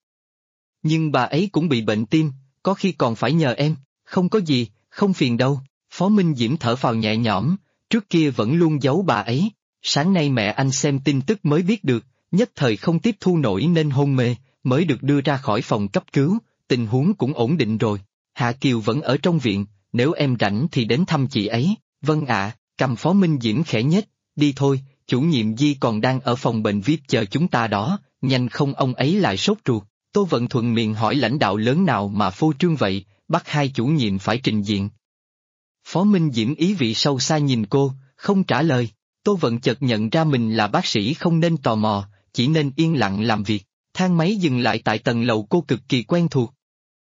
Nhưng bà ấy cũng bị bệnh tim, có khi còn phải nhờ em. Không có gì, không phiền đâu. Phó Minh Diễm thở phào nhẹ nhõm, trước kia vẫn luôn giấu bà ấy. Sáng nay mẹ anh xem tin tức mới biết được, nhất thời không tiếp thu nổi nên hôn mê, mới được đưa ra khỏi phòng cấp cứu, tình huống cũng ổn định rồi. Hạ Kiều vẫn ở trong viện, nếu em rảnh thì đến thăm chị ấy. Vâng ạ, cầm Phó Minh Diễm khẽ nhếch, đi thôi, chủ nhiệm Di còn đang ở phòng bệnh VIP chờ chúng ta đó, nhanh không ông ấy lại sốt ruột. Tô Vận thuận miệng hỏi lãnh đạo lớn nào mà phô trương vậy, bắt hai chủ nhiệm phải trình diện. Phó Minh Diễm ý vị sâu xa nhìn cô, không trả lời. Tô Vận chợt nhận ra mình là bác sĩ không nên tò mò, chỉ nên yên lặng làm việc. Thang máy dừng lại tại tầng lầu cô cực kỳ quen thuộc.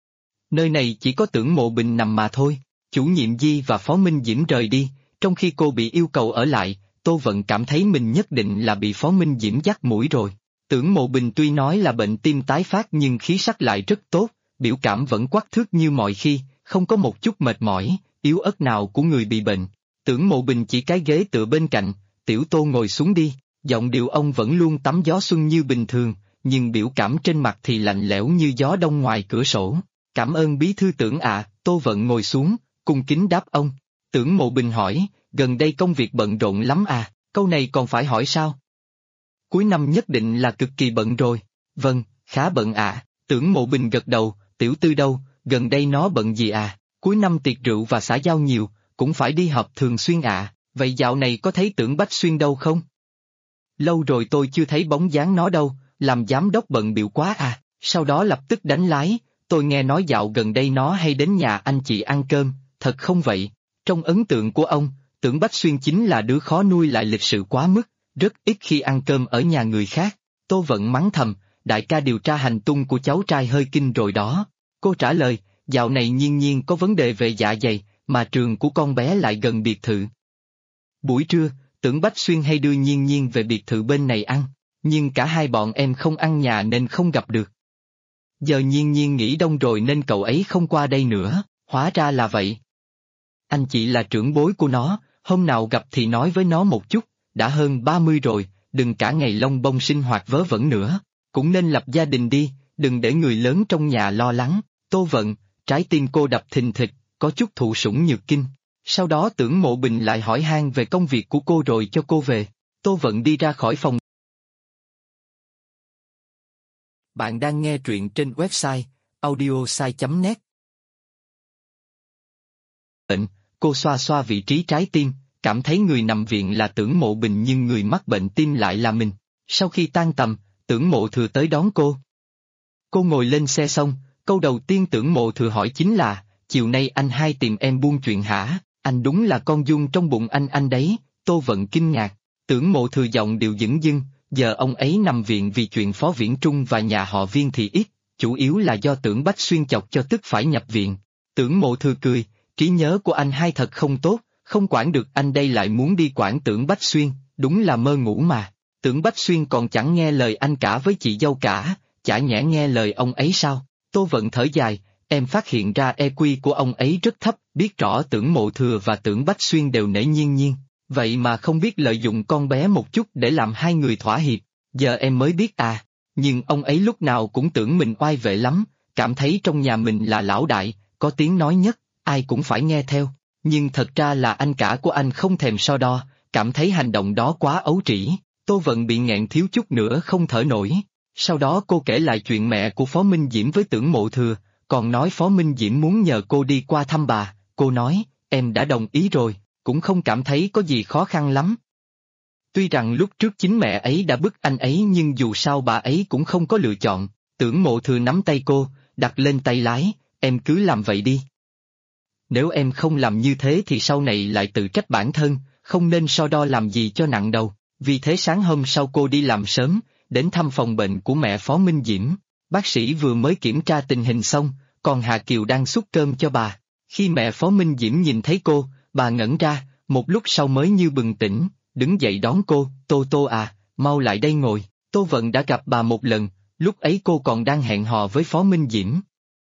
Nơi này chỉ có Tưởng Mộ Bình nằm mà thôi. Chủ nhiệm Di và Phó Minh Diễm rời đi, trong khi cô bị yêu cầu ở lại, Tô Vận cảm thấy mình nhất định là bị Phó Minh Diễm dắt mũi rồi. Tưởng Mộ Bình tuy nói là bệnh tim tái phát nhưng khí sắc lại rất tốt, biểu cảm vẫn quắc thước như mọi khi, không có một chút mệt mỏi, yếu ớt nào của người bị bệnh. Tưởng Mộ Bình chỉ cái ghế tựa bên cạnh, Tiểu Tô ngồi xuống đi, giọng điệu ông vẫn luôn tắm gió xuân như bình thường, nhưng biểu cảm trên mặt thì lạnh lẽo như gió đông ngoài cửa sổ. Cảm ơn bí thư Tưởng ạ. Tô Vận ngồi xuống, cung kính đáp ông. Tưởng Mộ Bình hỏi, gần đây công việc bận rộn lắm à, câu này còn phải hỏi sao? Cuối năm nhất định là cực kỳ bận rồi. Vâng, khá bận ạ. Tưởng Mộ Bình gật đầu, Tiểu Tư đâu, gần đây nó bận gì à? Cuối năm tiệc rượu và xã giao nhiều, cũng phải đi họp thường xuyên ạ. Vậy dạo này có thấy Tưởng Bách Xuyên đâu không? Lâu rồi tôi chưa thấy bóng dáng nó đâu, làm giám đốc bận bịu quá à. Sau đó lập tức đánh lái, tôi nghe nói dạo gần đây nó hay đến nhà anh chị ăn cơm, thật không vậy? Trong ấn tượng của ông, Tưởng Bách Xuyên chính là đứa khó nuôi lại lịch sự quá mức, rất ít khi ăn cơm ở nhà người khác. Tô Vận mắng thầm, đại ca điều tra hành tung của cháu trai hơi kinh rồi đó. Cô trả lời, dạo này Nhiên Nhiên có vấn đề về dạ dày, mà trường của con bé lại gần biệt thự. Buổi trưa, Tưởng Bách Xuyên hay đưa Nhiên Nhiên về biệt thự bên này ăn, nhưng cả hai bọn em không ăn nhà nên không gặp được. Giờ Nhiên Nhiên nghỉ đông rồi nên cậu ấy không qua đây nữa, hóa ra là vậy. Anh chị là trưởng bối của nó, hôm nào gặp thì nói với nó một chút, đã hơn 30 rồi, đừng cả ngày lông bông sinh hoạt vớ vẩn nữa, cũng nên lập gia đình đi, đừng để người lớn trong nhà lo lắng. Tô Vận, trái tim cô đập thình thịch, có chút thụ sủng nhược kinh. Sau đó Tưởng Mộ Bình lại hỏi han về công việc của cô rồi cho cô về. Tô Vận đi ra khỏi phòng. Bạn đang nghe truyện trên website audiosai.net. Cô xoa xoa vị trí trái tim, cảm thấy người nằm viện là Tưởng Mộ Bình nhưng người mắc bệnh tim lại là mình. Sau khi tan tầm, Tưởng Mộ Thừa tới đón cô. Cô ngồi lên xe xong, câu đầu tiên Tưởng Mộ Thừa hỏi chính là, chiều nay anh hai tìm em buôn chuyện hả? Anh đúng là con giun trong bụng anh đấy. Tô Vận kinh ngạc. Tưởng Mộ Thừa giọng điệu dửng dưng, giờ ông ấy nằm viện vì chuyện Phó Viễn Trung và nhà họ Viên thì ít, chủ yếu là do Tưởng Bách Xuyên chọc cho tức phải nhập viện. Tưởng Mộ Thừa cười, trí nhớ của anh hai thật không tốt, không quản được anh đây lại muốn đi quản Tưởng Bách Xuyên, đúng là mơ ngủ mà. Tưởng Bách Xuyên còn chẳng nghe lời anh cả với chị dâu cả, chả nhẽ nghe lời ông ấy sao? Tô Vận thở dài, em phát hiện ra EQ của ông ấy rất thấp, biết rõ Tưởng Mộ Thừa và Tưởng Bách Xuyên đều nể Nhiên Nhiên, vậy mà không biết lợi dụng con bé một chút để làm hai người thỏa hiệp, giờ em mới biết à. Nhưng ông ấy lúc nào cũng tưởng mình oai vệ lắm, cảm thấy trong nhà mình là lão đại, có tiếng nói nhất, ai cũng phải nghe theo, nhưng thật ra là anh cả của anh không thèm so đo, cảm thấy hành động đó quá ấu trĩ. Tô Vận bị nghẹn thiếu chút nữa không thở nổi. Sau đó cô kể lại chuyện mẹ của Phó Minh Diễm với Tưởng Mộ Thừa, còn nói Phó Minh Diễm muốn nhờ cô đi qua thăm bà, cô nói, em đã đồng ý rồi, cũng không cảm thấy có gì khó khăn lắm. Tuy rằng lúc trước chính mẹ ấy đã bức anh ấy nhưng dù sao bà ấy cũng không có lựa chọn. Tưởng Mộ Thừa nắm tay cô, đặt lên tay lái, em cứ làm vậy đi. Nếu em không làm như thế thì sau này lại tự trách bản thân, không nên so đo làm gì cho nặng đầu. Vì thế sáng hôm sau cô đi làm sớm, đến thăm phòng bệnh của mẹ Phó Minh Diễm. Bác sĩ vừa mới kiểm tra tình hình xong, còn Hà Kiều đang xúc cơm cho bà. Khi mẹ Phó Minh Diễm nhìn thấy cô, bà ngẩn ra, một lúc sau mới như bừng tỉnh, đứng dậy đón cô, Tô Tô à, mau lại đây ngồi. Tô Vận đã gặp bà một lần, Lúc ấy cô còn đang hẹn hò với Phó Minh Diễm.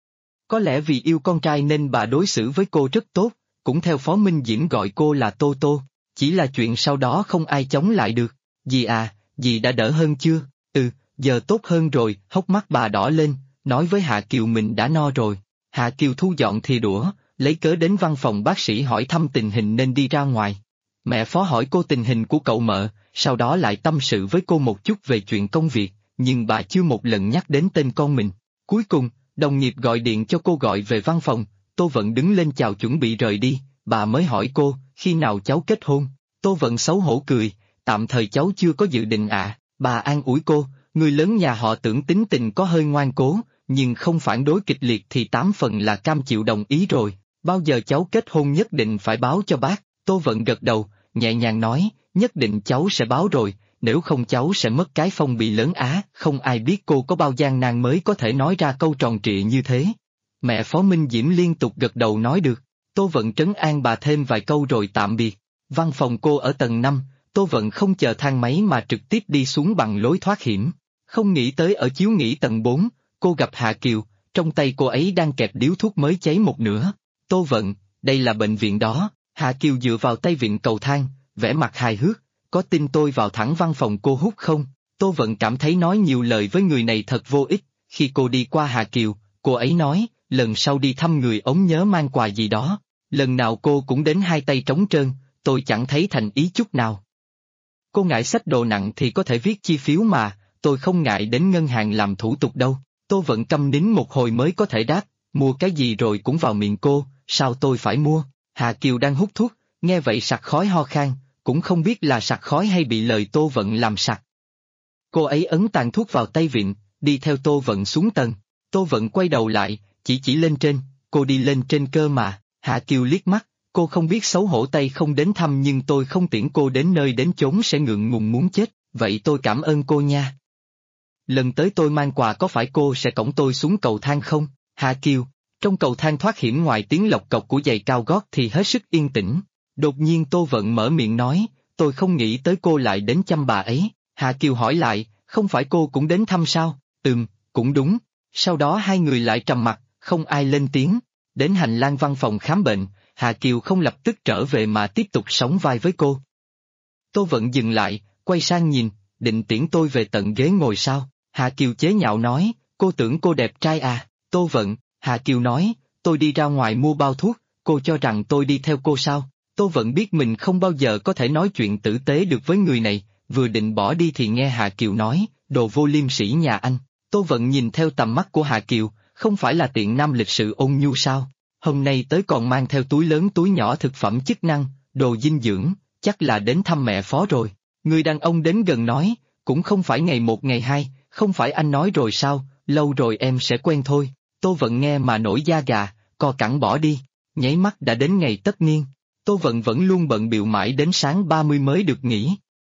Có lẽ vì yêu con trai nên bà đối xử với cô rất tốt, cũng theo Phó Minh Diễm gọi cô là Tô Tô, chỉ là chuyện sau đó không ai chống lại được. Dì à, dì đã đỡ hơn chưa? Ừ, giờ tốt hơn rồi, hốc mắt bà đỏ lên, nói với Hạ Kiều mình đã no rồi. Hạ Kiều thu dọn thìa đũa, lấy cớ đến văn phòng bác sĩ hỏi thăm tình hình nên đi ra ngoài. Mẹ Phó hỏi cô tình hình của cậu Mợ, sau đó lại tâm sự với cô một chút về chuyện công việc, nhưng bà chưa một lần nhắc đến tên con mình. Cuối cùng, đồng nghiệp gọi điện cho cô gọi về văn phòng, Tô Vận đứng lên chào chuẩn bị rời đi, bà mới hỏi cô, khi nào cháu kết hôn? Tô Vận xấu hổ cười, tạm thời cháu chưa có dự định ạ. Bà an ủi cô, người lớn nhà họ Tưởng tính tình có hơi ngoan cố, nhưng không phản đối kịch liệt thì 8 phần là cam chịu đồng ý rồi, bao giờ cháu kết hôn nhất định phải báo cho bác. Tô Vận gật đầu, nhẹ nhàng nói, nhất định cháu sẽ báo rồi, nếu không cháu sẽ mất cái phong bì lớn á. Không ai biết cô có bao gian nan mới có thể nói ra câu tròn trịa như thế. Mẹ Phó Minh Diễm liên tục gật đầu nói được, Tô Vận trấn an bà thêm vài câu rồi tạm biệt. Văn phòng cô ở tầng 5, Tô Vận không chờ thang máy mà trực tiếp đi xuống bằng lối thoát hiểm. Không nghĩ tới ở chiếu nghỉ tầng 4, cô gặp Hạ Kiều, trong tay cô ấy đang kẹp điếu thuốc mới cháy một nửa. Tô Vận, đây là bệnh viện đó. Hạ Kiều dựa vào tay vịn cầu thang, vẻ mặt hài hước, có tin tôi vào thẳng văn phòng cô hút không? Tô Vận cảm thấy nói nhiều lời với người này thật vô ích, khi cô đi qua Hạ Kiều, cô ấy nói, lần sau đi thăm người ống nhớ mang quà gì đó. Lần nào cô cũng đến hai tay trống trơn, tôi chẳng thấy thành ý chút nào. Cô ngại xách đồ nặng thì có thể viết chi phiếu mà, tôi không ngại đến ngân hàng làm thủ tục đâu. Tô Vận câm nín một hồi mới có thể đáp, mua cái gì rồi cũng vào miệng cô, sao tôi phải mua? Hạ Kiều đang hút thuốc, nghe vậy sặc khói ho khan, cũng không biết là sặc khói hay bị lời Tô Vận làm sặc. Cô ấy ấn tàn thuốc vào tay vịn, đi theo Tô Vận xuống tầng. Tô Vận quay đầu lại, chỉ lên trên, cô đi lên trên cơ mà. Hạ Kiều liếc mắt, cô không biết xấu hổ tay không đến thăm nhưng tôi không tiễn cô đến nơi đến chốn sẽ ngượng ngùng muốn chết, vậy tôi cảm ơn cô nha. Lần tới tôi mang quà có phải cô sẽ cõng tôi xuống cầu thang không? Hạ Kiều, trong cầu thang thoát hiểm ngoài tiếng lộc cộc của giày cao gót thì hết sức yên tĩnh. Đột nhiên Tô Vận mở miệng nói, tôi không nghĩ tới cô lại đến chăm bà ấy. Hạ Kiều hỏi lại, không phải cô cũng đến thăm sao? Cũng đúng. Sau đó hai người lại trầm mặc, không ai lên tiếng. Đến hành lang văn phòng khám bệnh, Hạ Kiều không lập tức trở về mà tiếp tục sóng vai với cô. Tô Vận dừng lại, quay sang nhìn, định tiễn tôi về tận ghế ngồi sao? Hạ Kiều chế nhạo nói, cô tưởng cô đẹp trai à? Tô Vận, Hạ Kiều nói, tôi đi ra ngoài mua bao thuốc, cô cho rằng tôi đi theo cô sao? Tô Vận biết mình không bao giờ có thể nói chuyện tử tế được với người này, vừa định bỏ đi thì nghe Hạ Kiều nói, đồ vô liêm sỉ nhà anh. Tô Vận nhìn theo tầm mắt của Hạ Kiều, không phải là tiện nam lịch sự ôn nhu sao? Hôm nay tới còn mang theo túi lớn túi nhỏ thực phẩm chức năng, đồ dinh dưỡng, chắc là đến thăm mẹ Phó rồi. Người đàn ông đến gần nói, cũng không phải ngày một ngày hai, không phải anh nói rồi sao, lâu rồi em sẽ quen thôi. Tô Vận nghe mà nổi da gà, co cẳng bỏ đi, nháy mắt đã đến ngày tất niên. Tô Vận vẫn luôn bận bịu mãi đến sáng 30 mới được nghỉ.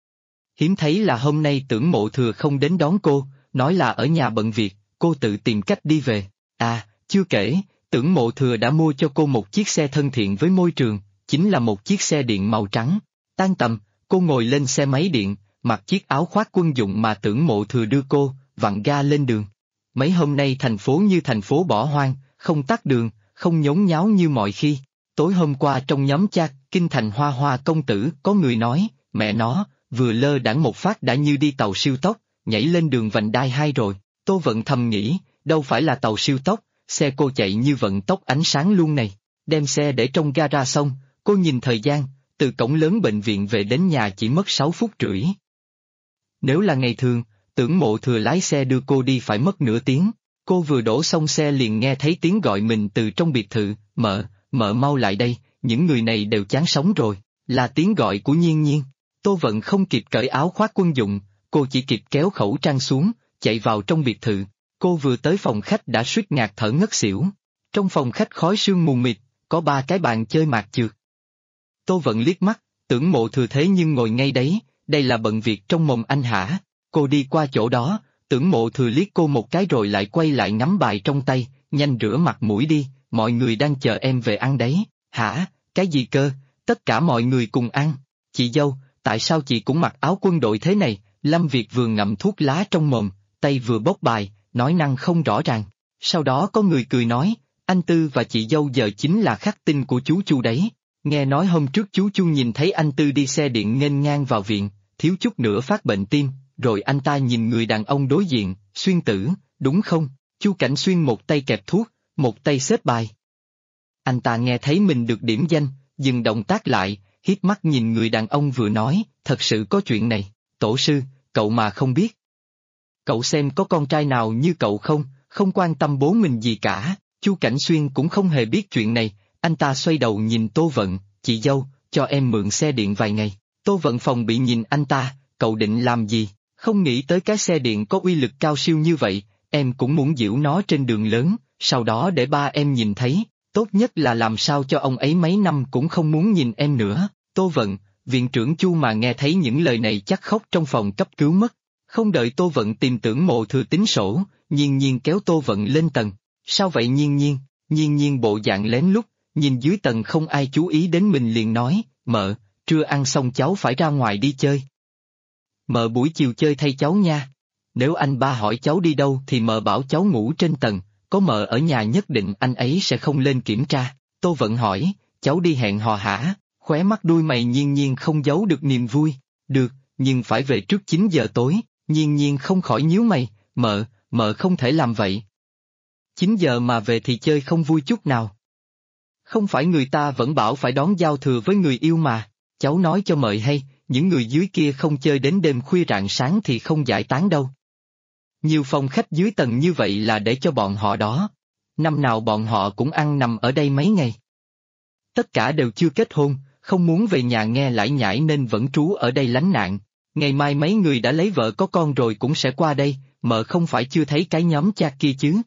Hiếm thấy là hôm nay Tưởng Mộ Thừa không đến đón cô, nói là ở nhà bận việc, cô tự tìm cách đi về. À, chưa kể, Tưởng Mộ Thừa đã mua cho cô một chiếc xe thân thiện với môi trường, chính là một chiếc xe điện màu trắng. Tan tầm, cô ngồi lên xe máy điện, mặc chiếc áo khoác quân dụng mà Tưởng Mộ Thừa đưa cô, vặn ga lên đường. Mấy hôm nay thành phố như thành phố bỏ hoang, không tắc đường, không nhốn nháo như mọi khi. Tối hôm qua trong nhóm chat, Kinh Thành Hoa Hoa công tử có người nói, mẹ nó, vừa lơ đãng một phát đã như đi tàu siêu tốc, nhảy lên đường vành đai 2 rồi. Tô Vận thầm nghĩ, đâu phải là tàu siêu tốc, xe cô chạy như vận tốc ánh sáng luôn này. Đem xe để trong gara xong, cô nhìn thời gian, từ cổng lớn bệnh viện về đến nhà chỉ mất 6 phút rưỡi. Nếu là ngày thường, Tưởng Mộ Thừa lái xe đưa cô đi phải mất nửa tiếng. Cô vừa đổ xong xe liền nghe thấy tiếng gọi mình từ trong biệt thự, mợ mau lại đây, những người này đều chán sống rồi, là tiếng gọi của Nhiên Nhiên. Tô Vận không kịp cởi áo khoác quân dụng, cô chỉ kịp kéo khẩu trang xuống, chạy vào trong biệt thự. Cô vừa tới phòng khách đã suýt ngạt thở ngất xỉu. Trong phòng khách khói sương mù mịt, có 3 cái bàn chơi mạc chược. Tô Vận liếc mắt, Tưởng Mộ Thừa thế nhưng ngồi ngay đấy, đây là bận việc trong mồm anh hả? Cô đi qua chỗ đó, Tưởng Mộ Thừa liếc cô một cái rồi lại quay lại ngắm bài trong tay, nhanh rửa mặt mũi đi, mọi người đang chờ em về ăn đấy. Hả, cái gì cơ, tất cả mọi người cùng ăn. Chị dâu, tại sao chị cũng mặc áo quân đội thế này? Lâm Việt vừa ngậm thuốc lá trong mồm, tay vừa bốc bài, nói năng không rõ ràng. Sau đó có người cười nói, anh Tư và chị dâu giờ chính là khắc tinh của chú Chu đấy. Nghe nói hôm trước chú Chu nhìn thấy anh Tư đi xe điện nghênh ngang vào viện, thiếu chút nữa phát bệnh tim, rồi anh ta nhìn người đàn ông đối diện, Xuyên tử, đúng không? Chu Cảnh Xuyên một tay kẹp thuốc, một tay xếp bài. Anh ta nghe thấy mình được điểm danh, dừng động tác lại, hiếp mắt nhìn người đàn ông vừa nói, thật sự có chuyện này, tổ sư, cậu mà không biết. Cậu xem có con trai nào như cậu không, không quan tâm bố mình gì cả. Chu Cảnh Xuyên cũng không hề biết chuyện này, anh ta xoay đầu nhìn Tô Vận, chị dâu, cho em mượn xe điện vài ngày. Tô Vận phòng bị nhìn anh ta, cậu định làm gì? Không nghĩ tới cái xe điện có uy lực cao siêu như vậy, em cũng muốn giễu nó trên đường lớn, sau đó để ba em nhìn thấy, tốt nhất là làm sao cho ông ấy mấy năm cũng không muốn nhìn em nữa. Tô Vận, viện trưởng Chu mà nghe thấy những lời này chắc khóc trong phòng cấp cứu mất. Không đợi Tô Vận tìm Tưởng Mộ Thừa tính sổ, Nhiên Nhiên kéo Tô Vận lên tầng. Sao vậy Nhiên Nhiên? Nhiên Nhiên bộ dạng lén lút, nhìn dưới tầng không ai chú ý đến mình liền nói, mợ, trưa ăn xong cháu phải ra ngoài đi chơi. Mợ buổi chiều chơi thay cháu nha. Nếu anh ba hỏi cháu đi đâu thì mợ bảo cháu ngủ trên tầng, có mợ ở nhà nhất định anh ấy sẽ không lên kiểm tra. Tô Vận hỏi, cháu đi hẹn hò hả? Khóe mắt đuôi mày Nhiên Nhiên không giấu được niềm vui. Được, nhưng phải về trước 9 giờ tối. Nhiên Nhiên không khỏi nhíu mày, mợ không thể làm vậy. 9 giờ mà về thì chơi không vui chút nào. Không phải người ta vẫn bảo phải đón giao thừa với người yêu mà, cháu nói cho mợ hay, những người dưới kia không chơi đến đêm khuya rạng sáng thì không giải tán đâu. Nhiều phòng khách dưới tầng như vậy là để cho bọn họ đó. Năm nào bọn họ cũng ăn nằm ở đây mấy ngày. Tất cả đều chưa kết hôn, không muốn về nhà nghe lải nhải nên vẫn trú ở đây lánh nạn. Ngày mai mấy người đã lấy vợ có con rồi cũng sẽ qua đây, mợ không phải chưa thấy cái nhóm cha kia chứ.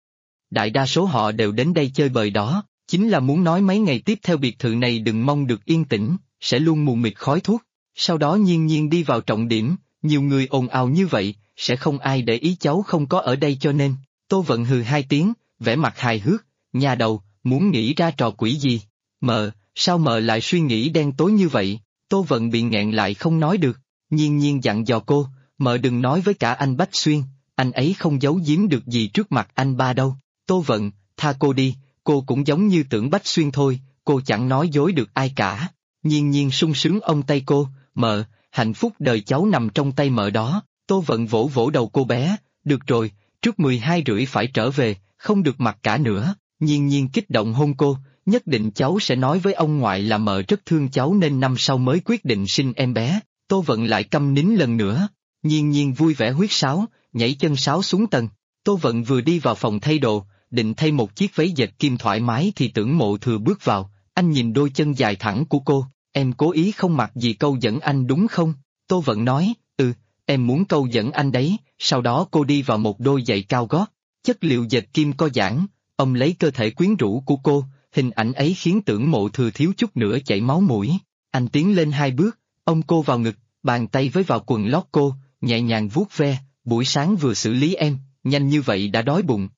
Đại đa số họ đều đến đây chơi bời đó, chính là muốn nói mấy ngày tiếp theo biệt thự này đừng mong được yên tĩnh, sẽ luôn mù mịt khói thuốc. Sau đó Nhiên Nhiên đi vào trọng điểm, nhiều người ồn ào như vậy, sẽ không ai để ý cháu không có ở đây cho nên. Tô Vận hừ hai tiếng, vẻ mặt hài hước, nhà đầu, muốn nghĩ ra trò quỷ gì? Mợ, sao mợ lại suy nghĩ đen tối như vậy? Tô Vận bị nghẹn lại không nói được. Nhiên Nhiên dặn dò cô, mợ đừng nói với cả anh Bách Xuyên, anh ấy không giấu giếm được gì trước mặt anh ba đâu. Tô Vận, tha cô đi, cô cũng giống như Tưởng Bách Xuyên thôi, cô chẳng nói dối được ai cả. Nhiên Nhiên sung sướng ôm tay cô, mợ, hạnh phúc đời cháu nằm trong tay mợ đó. Tô Vận vỗ vỗ đầu cô bé, được rồi, trước 12:30 phải trở về, không được mặc cả nữa. Nhiên Nhiên kích động hôn cô, nhất định cháu sẽ nói với ông ngoại là mợ rất thương cháu nên năm sau mới quyết định sinh em bé. Tô Vận lại câm nín lần nữa. Nhiên Nhiên vui vẻ huýt sáo, nhảy chân sáo xuống tầng. Tô Vận vừa đi vào phòng thay đồ, định thay một chiếc váy dệt kim thoải mái thì Tưởng Mộ Thừa bước vào, anh nhìn đôi chân dài thẳng của cô, em cố ý không mặc gì câu dẫn anh đúng không? Tô Vận nói, em muốn câu dẫn anh đấy, sau đó cô đi vào một đôi giày cao gót, chất liệu dệt kim co giãn, ông lấy cơ thể quyến rũ của cô, hình ảnh ấy khiến Tưởng Mộ Thừa thiếu chút nữa chảy máu mũi. Anh tiến lên 2 bước, ôm cô vào ngực, bàn tay với vào quần lót cô, nhẹ nhàng vuốt ve, buổi sáng vừa xử lý em, nhanh như vậy đã đói bụng.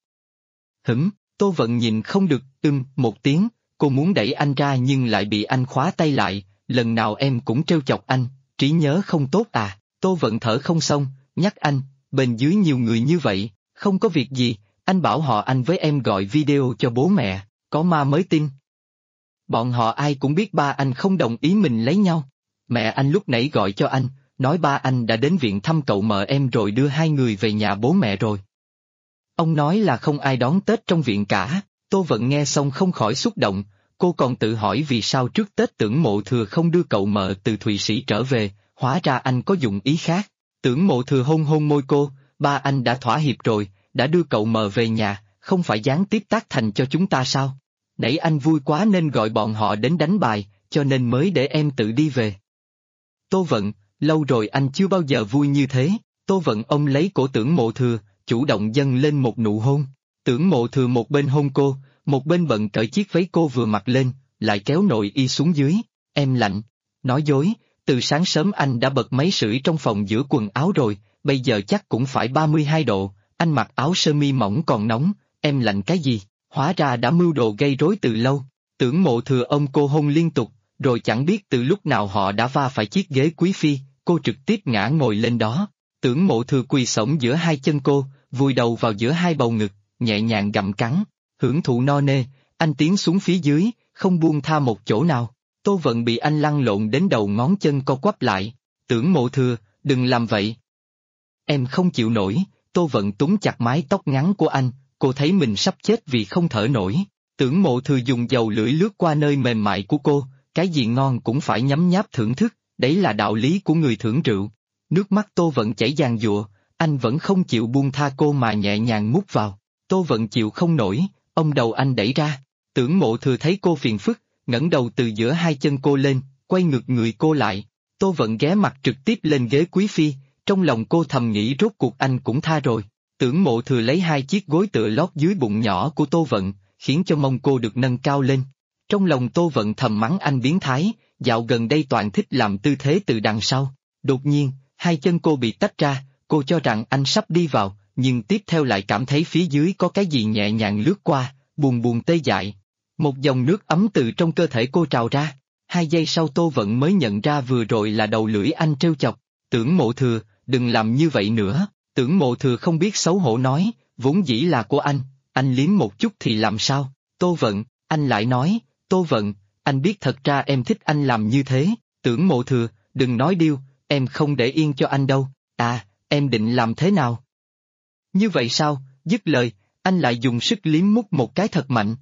Tô Vận nhìn không được, một tiếng, cô muốn đẩy anh ra nhưng lại bị anh khóa tay lại, lần nào em cũng trêu chọc anh, trí nhớ không tốt à? Tô Vận thở không xong, nhắc anh, bên dưới nhiều người như vậy, không có việc gì, anh bảo họ anh với em gọi video cho bố mẹ, có ma mới tin. Bọn họ ai cũng biết ba anh không đồng ý mình lấy nhau. Mẹ anh lúc nãy gọi cho anh, nói ba anh đã đến viện thăm cậu mợ em rồi đưa hai người về nhà bố mẹ rồi. Ông nói là không ai đón Tết trong viện cả. Tô Vận nghe xong không khỏi xúc động, cô còn tự hỏi vì sao trước Tết Tưởng Mộ Thừa không đưa cậu mợ từ Thụy Sĩ trở về, hóa ra anh có dụng ý khác. Tưởng Mộ Thừa hôn hôn môi cô, ba anh đã thỏa hiệp rồi, đã đưa cậu mợ về nhà, không phải gián tiếp tác thành cho chúng ta sao? Nãy anh vui quá nên gọi bọn họ đến đánh bài, cho nên mới để em tự đi về. Tô Vận, lâu rồi anh chưa bao giờ vui như thế. Tô Vận ôm lấy cổ Tưởng Mộ Thừa, chủ động dâng lên một nụ hôn. Tưởng Mộ Thừa một bên hôn cô, một bên bận cởi chiếc váy cô vừa mặc lên, lại kéo nội y xuống dưới. Em lạnh. Nói dối, từ sáng sớm anh đã bật máy sưởi trong phòng giữa quần áo rồi, bây giờ chắc cũng phải 32 độ, anh mặc áo sơ mi mỏng còn nóng, em lạnh cái gì? Hóa ra đã mưu đồ gây rối từ lâu. Tưởng Mộ Thừa ôm cô hôn liên tục, rồi chẳng biết từ lúc nào họ đã va phải chiếc ghế quý phi, cô trực tiếp ngã ngồi lên đó. Tưởng Mộ Thừa quỳ xổm giữa hai chân cô, vùi đầu vào giữa hai bầu ngực, nhẹ nhàng gặm cắn, hưởng thụ no nê, anh tiến xuống phía dưới, không buông tha một chỗ nào. Tô Vận bị anh lăn lộn đến đầu ngón chân co quắp lại. Tưởng Mộ Thừa, đừng làm vậy. Em không chịu nổi. Tô Vận túm chặt mái tóc ngắn của anh, cô thấy mình sắp chết vì không thở nổi. Tưởng Mộ Thừa dùng dầu lưỡi lướt qua nơi mềm mại của cô, cái gì ngon cũng phải nhấm nháp thưởng thức, đấy là đạo lý của người thưởng rượu. Nước mắt Tô Vận chảy giàn giụa, anh vẫn không chịu buông tha cô mà nhẹ nhàng mút vào. Tô Vận chịu không nổi, ông đầu anh đẩy ra. Tưởng Mộ Thừa thấy cô phiền phức, ngẩng đầu từ giữa hai chân cô lên, quay ngược người cô lại. Tô Vận ghé mặt trực tiếp lên ghế quý phi, trong lòng cô thầm nghĩ rốt cuộc anh cũng tha rồi. Tưởng Mộ Thừa lấy hai chiếc gối tựa lót dưới bụng nhỏ của Tô Vận, khiến cho mông cô được nâng cao lên. Trong lòng Tô Vận thầm mắng anh biến thái, dạo gần đây toàn thích làm tư thế từ đằng sau. Đột nhiên, hai chân cô bị tách ra, cô cho rằng anh sắp đi vào, nhưng tiếp theo lại cảm thấy phía dưới có cái gì nhẹ nhàng lướt qua, buồn buồn tê dại. Một dòng nước ấm từ trong cơ thể cô trào ra. 2 giây sau Tô Vận mới nhận ra vừa rồi là đầu lưỡi anh trêu chọc. Tưởng Mộ Thừa, đừng làm như vậy nữa. Tưởng Mộ Thừa không biết xấu hổ nói, vốn dĩ là của anh liếm một chút thì làm sao? Tô Vận, anh lại nói, Tô Vận, anh biết thật ra em thích anh làm như thế. Tưởng Mộ Thừa, đừng nói điêu, em không để yên cho anh đâu. À, em định làm thế nào? Như vậy sao? Dứt lời, anh lại dùng sức liếm mút một cái thật mạnh.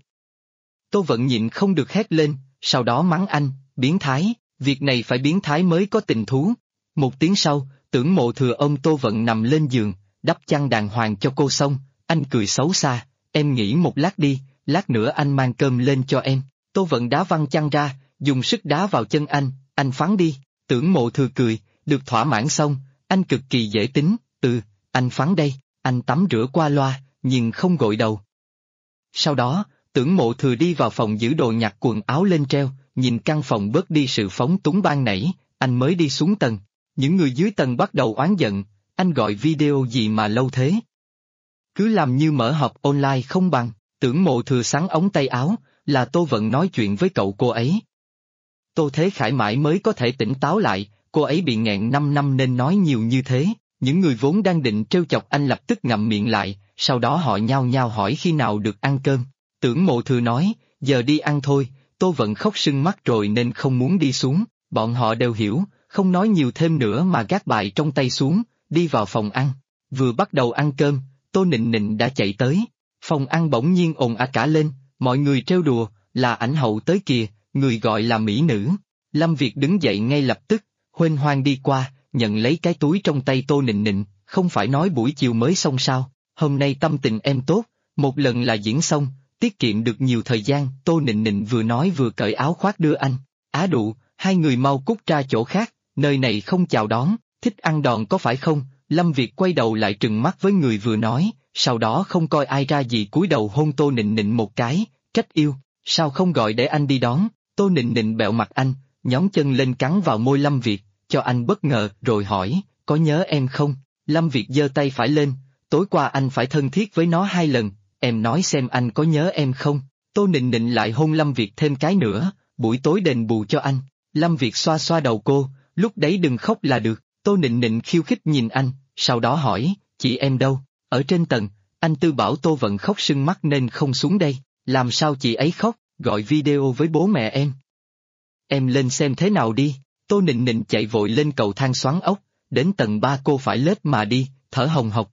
Tô Vận nhịn không được hét lên, sau đó mắng anh, biến thái, việc này phải biến thái mới có tình thú. Một tiếng sau, Tưởng Mộ Thừa ôm Tô Vận nằm lên giường, đắp chăn đàng hoàng cho cô xong, anh cười xấu xa, em nghỉ một lát đi, lát nữa anh mang cơm lên cho em. Tô Vận đá văng chăn ra, dùng sức đá vào chân anh phán đi. Tưởng Mộ Thừa cười, được thỏa mãn xong, anh cực kỳ dễ tính, anh phán đây, anh tắm rửa qua loa, nhưng không gội đầu. Sau đó, Tưởng Mộ Thừa đi vào phòng giữ đồ nhặt quần áo lên treo, nhìn căn phòng bớt đi sự phóng túng ban nãy, anh mới đi xuống tầng. Những người dưới tầng bắt đầu oán giận, anh gọi video gì mà lâu thế? Cứ làm như mở họp online không bằng. Tưởng Mộ Thừa xắn ống tay áo, là Tô Vận nói chuyện với cậu cô ấy. Tô Thế Khải mãi mới có thể tỉnh táo lại, cô ấy bị nghẹn 5 năm nên nói nhiều như thế. Những người vốn đang định trêu chọc anh lập tức ngậm miệng lại, sau đó họ nhao nhao hỏi khi nào được ăn cơm. Tưởng Mộ Thừa nói, giờ đi ăn thôi. Tô Vận khóc sưng mắt rồi nên không muốn đi xuống, bọn họ đều hiểu, không nói nhiều thêm nữa mà gác bài trong tay xuống, đi vào phòng ăn. Vừa bắt đầu ăn cơm, Tô Nịnh Nịnh đã chạy tới. Phòng ăn bỗng nhiên ồn ào cả lên, mọi người trêu đùa, là ảnh hậu tới kìa, người gọi là mỹ nữ. Lâm Việt đứng dậy ngay lập tức, huênh hoang đi qua, nhận lấy cái túi trong tay Tô Nịnh Nịnh, không phải nói buổi chiều mới xong sao, hôm nay tâm tình em tốt, một lần là diễn xong, tiết kiệm được nhiều thời gian. Tô Nịnh Nịnh vừa nói vừa cởi áo khoác đưa anh. Á đụ, hai người mau cút ra chỗ khác, nơi này không chào đón, thích ăn đòn có phải không? Lâm Việt quay đầu lại trừng mắt với người vừa nói, sau đó không coi ai ra gì cúi đầu hôn Tô Nịnh Nịnh một cái, trách yêu, sao không gọi để anh đi đón? Tô Nịnh Nịnh bẹo mặt anh, nhón chân lên cắn vào môi Lâm Việt, cho anh bất ngờ rồi hỏi, có nhớ em không? Lâm Việt giơ tay phải lên, tối qua anh phải thân thiết với nó 2 lần, em nói xem anh có nhớ em không? Tô Nịnh Nịnh lại hôn Lâm Việt thêm cái nữa, buổi tối đền bù cho anh. Lâm Việt xoa xoa đầu cô, lúc đấy đừng khóc là được. Tô Nịnh Nịnh khiêu khích nhìn anh, sau đó hỏi, chị em đâu? Ở trên tầng, anh Tư bảo Tô Vận khóc sưng mắt nên không xuống đây. Làm sao chị ấy khóc? Gọi video với bố mẹ em. Em lên xem thế nào đi. Tô Nịnh Nịnh chạy vội lên cầu thang xoắn ốc, đến tầng 3 cô phải lết mà đi, thở hồng hộc.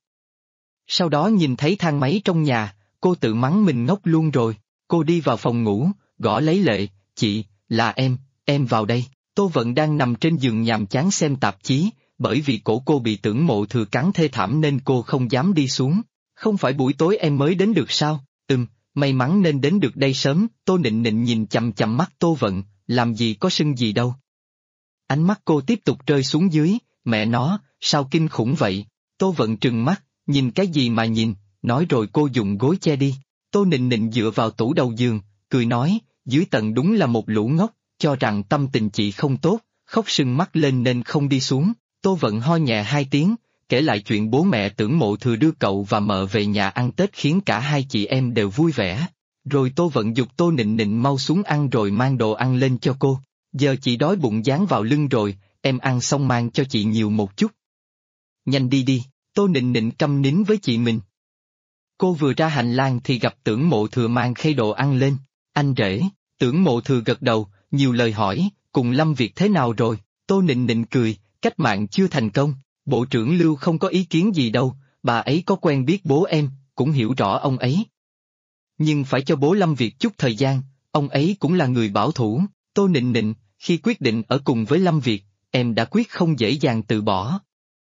Sau đó nhìn thấy thang máy trong nhà, cô tự mắng mình ngốc luôn rồi. Cô đi vào phòng ngủ, gõ lấy Lệ, chị, là em vào đây. Tô Vận đang nằm trên giường nhàm chán xem tạp chí, bởi vì cổ cô bị Tưởng Mộ Thừa cắn thê thảm nên cô không dám đi xuống. Không phải buổi tối em mới đến được sao? May mắn nên đến được đây sớm. Tô Nịnh Nịnh nhìn chằm chằm mắt Tô Vận, làm gì có sưng gì đâu. Ánh mắt cô tiếp tục rơi xuống dưới, mẹ nó, sao kinh khủng vậy? Tô Vận trừng mắt, nhìn cái gì mà nhìn, nói rồi cô dùng gối che đi. Tô Nịnh Nịnh dựa vào tủ đầu giường, cười nói, dưới tầng đúng là một lũ ngốc, cho rằng tâm tình chị không tốt, khóc sưng mắt lên nên không đi xuống. Tô Vận ho nhẹ 2 tiếng, kể lại chuyện bố mẹ Tưởng Mộ Thừa đưa cậu và mợ về nhà ăn Tết khiến cả hai chị em đều vui vẻ. Rồi Tô Vận giục Tô Nịnh Nịnh mau xuống ăn rồi mang đồ ăn lên cho cô. Giờ chị đói bụng dán vào lưng rồi, em ăn xong mang cho chị nhiều một chút. nhanh đi đi, Tô Nịnh Nịnh câm nín với chị mình. Cô vừa ra hành lang thì gặp Tưởng Mộ Thừa mang khay đồ ăn lên, anh rể, Tưởng Mộ Thừa gật đầu, nhiều lời hỏi, cùng Lâm Việt thế nào rồi, Tô Nịnh Nịnh cười, cách mạng chưa thành công, Bộ trưởng Lưu không có ý kiến gì đâu, bà ấy có quen biết bố em, cũng hiểu rõ ông ấy. Nhưng phải cho bố Lâm Việt chút thời gian, ông ấy cũng là người bảo thủ, Tô Nịnh Nịnh, khi quyết định ở cùng với Lâm Việt, em đã quyết không dễ dàng từ bỏ.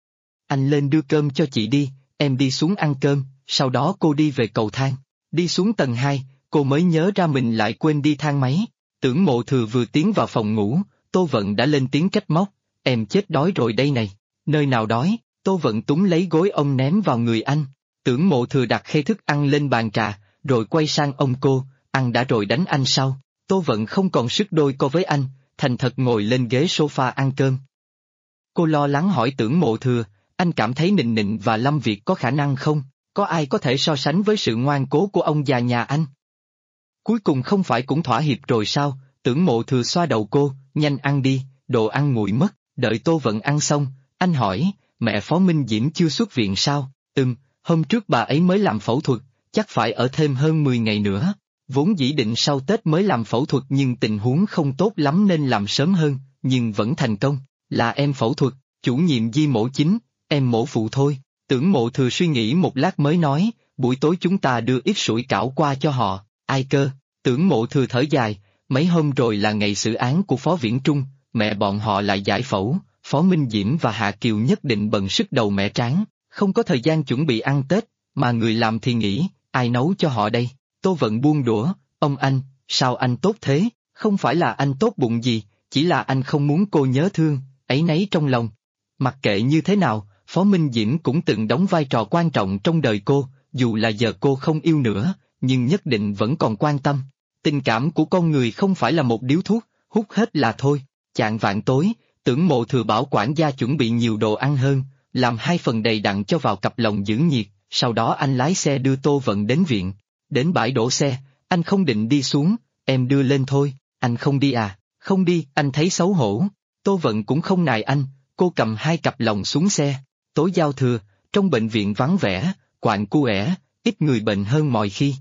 Anh lên đưa cơm cho chị đi, em đi xuống ăn cơm, sau đó cô đi về cầu thang, đi xuống tầng 2, cô mới nhớ ra mình lại quên đi thang máy. Tưởng Mộ Thừa vừa tiến vào phòng ngủ, Tô Vận đã lên tiếng trách móc, em chết đói rồi đây này, nơi nào đói, Tô Vận túm lấy gối ông ném vào người anh. Tưởng Mộ Thừa đặt khay thức ăn lên bàn trà, rồi quay sang ông cô, ăn đã rồi đánh anh sau. Tô Vận không còn sức đôi co với anh, thành thật ngồi lên ghế sofa ăn cơm. Cô lo lắng hỏi Tưởng Mộ Thừa, anh cảm thấy Nịnh Nịnh và Lâm Việt có khả năng không? Có ai có thể so sánh với sự ngoan cố của ông già nhà anh? Cuối cùng không phải cũng thỏa hiệp rồi sao? Tưởng Mộ Thừa xoa đầu cô, nhanh ăn đi, đồ ăn nguội mất. Đợi Tô Vận ăn xong, anh hỏi, mẹ Phó Minh Diễm chưa xuất viện sao? Hôm trước bà ấy mới làm phẫu thuật, chắc phải ở thêm hơn 10 ngày nữa. Vốn dĩ định sau Tết mới làm phẫu thuật nhưng tình huống không tốt lắm nên làm sớm hơn, nhưng vẫn thành công. Là em phẫu thuật, chủ nhiệm Di mổ chính, em mổ phụ thôi. Tưởng Mộ Thừa suy nghĩ một lát mới nói, buổi tối chúng ta đưa ít sủi cảo qua cho họ. Ai cơ? Tưởng Mộ Thừa thở dài, mấy hôm rồi là ngày xử án của Phó Viễn Trung, mẹ bọn họ lại giải phẫu, Phó Minh Diễm và Hạ Kiều nhất định bận sức đầu mẻ trán, không có thời gian chuẩn bị ăn Tết, mà người làm thì nghĩ, ai nấu cho họ đây? Tô Vận buông đũa, ông anh, sao anh tốt thế? Không phải là anh tốt bụng gì, chỉ là anh không muốn cô nhớ thương, áy náy trong lòng. Mặc kệ như thế nào, Phó Minh Diễm cũng từng đóng vai trò quan trọng trong đời cô, dù là giờ cô không yêu nữa, nhưng nhất định vẫn còn quan tâm. Tình cảm của con người không phải là một điếu thuốc, hút hết là thôi. Chạng vạng tối, Tưởng Mộ Thừa bảo quản gia chuẩn bị nhiều đồ ăn hơn, làm 2 phần đầy đặn cho vào cặp lồng giữ nhiệt, sau đó anh lái xe đưa Tô Vận đến viện. Đến bãi đổ xe, anh không định đi xuống, em đưa lên thôi, anh không đi à? Không đi, anh thấy xấu hổ. Tô Vận cũng không nài anh, cô cầm 2 cặp lồng xuống xe. Tối giao thừa, trong bệnh viện vắng vẻ, quạnh quẻ, ít người bệnh hơn mọi khi.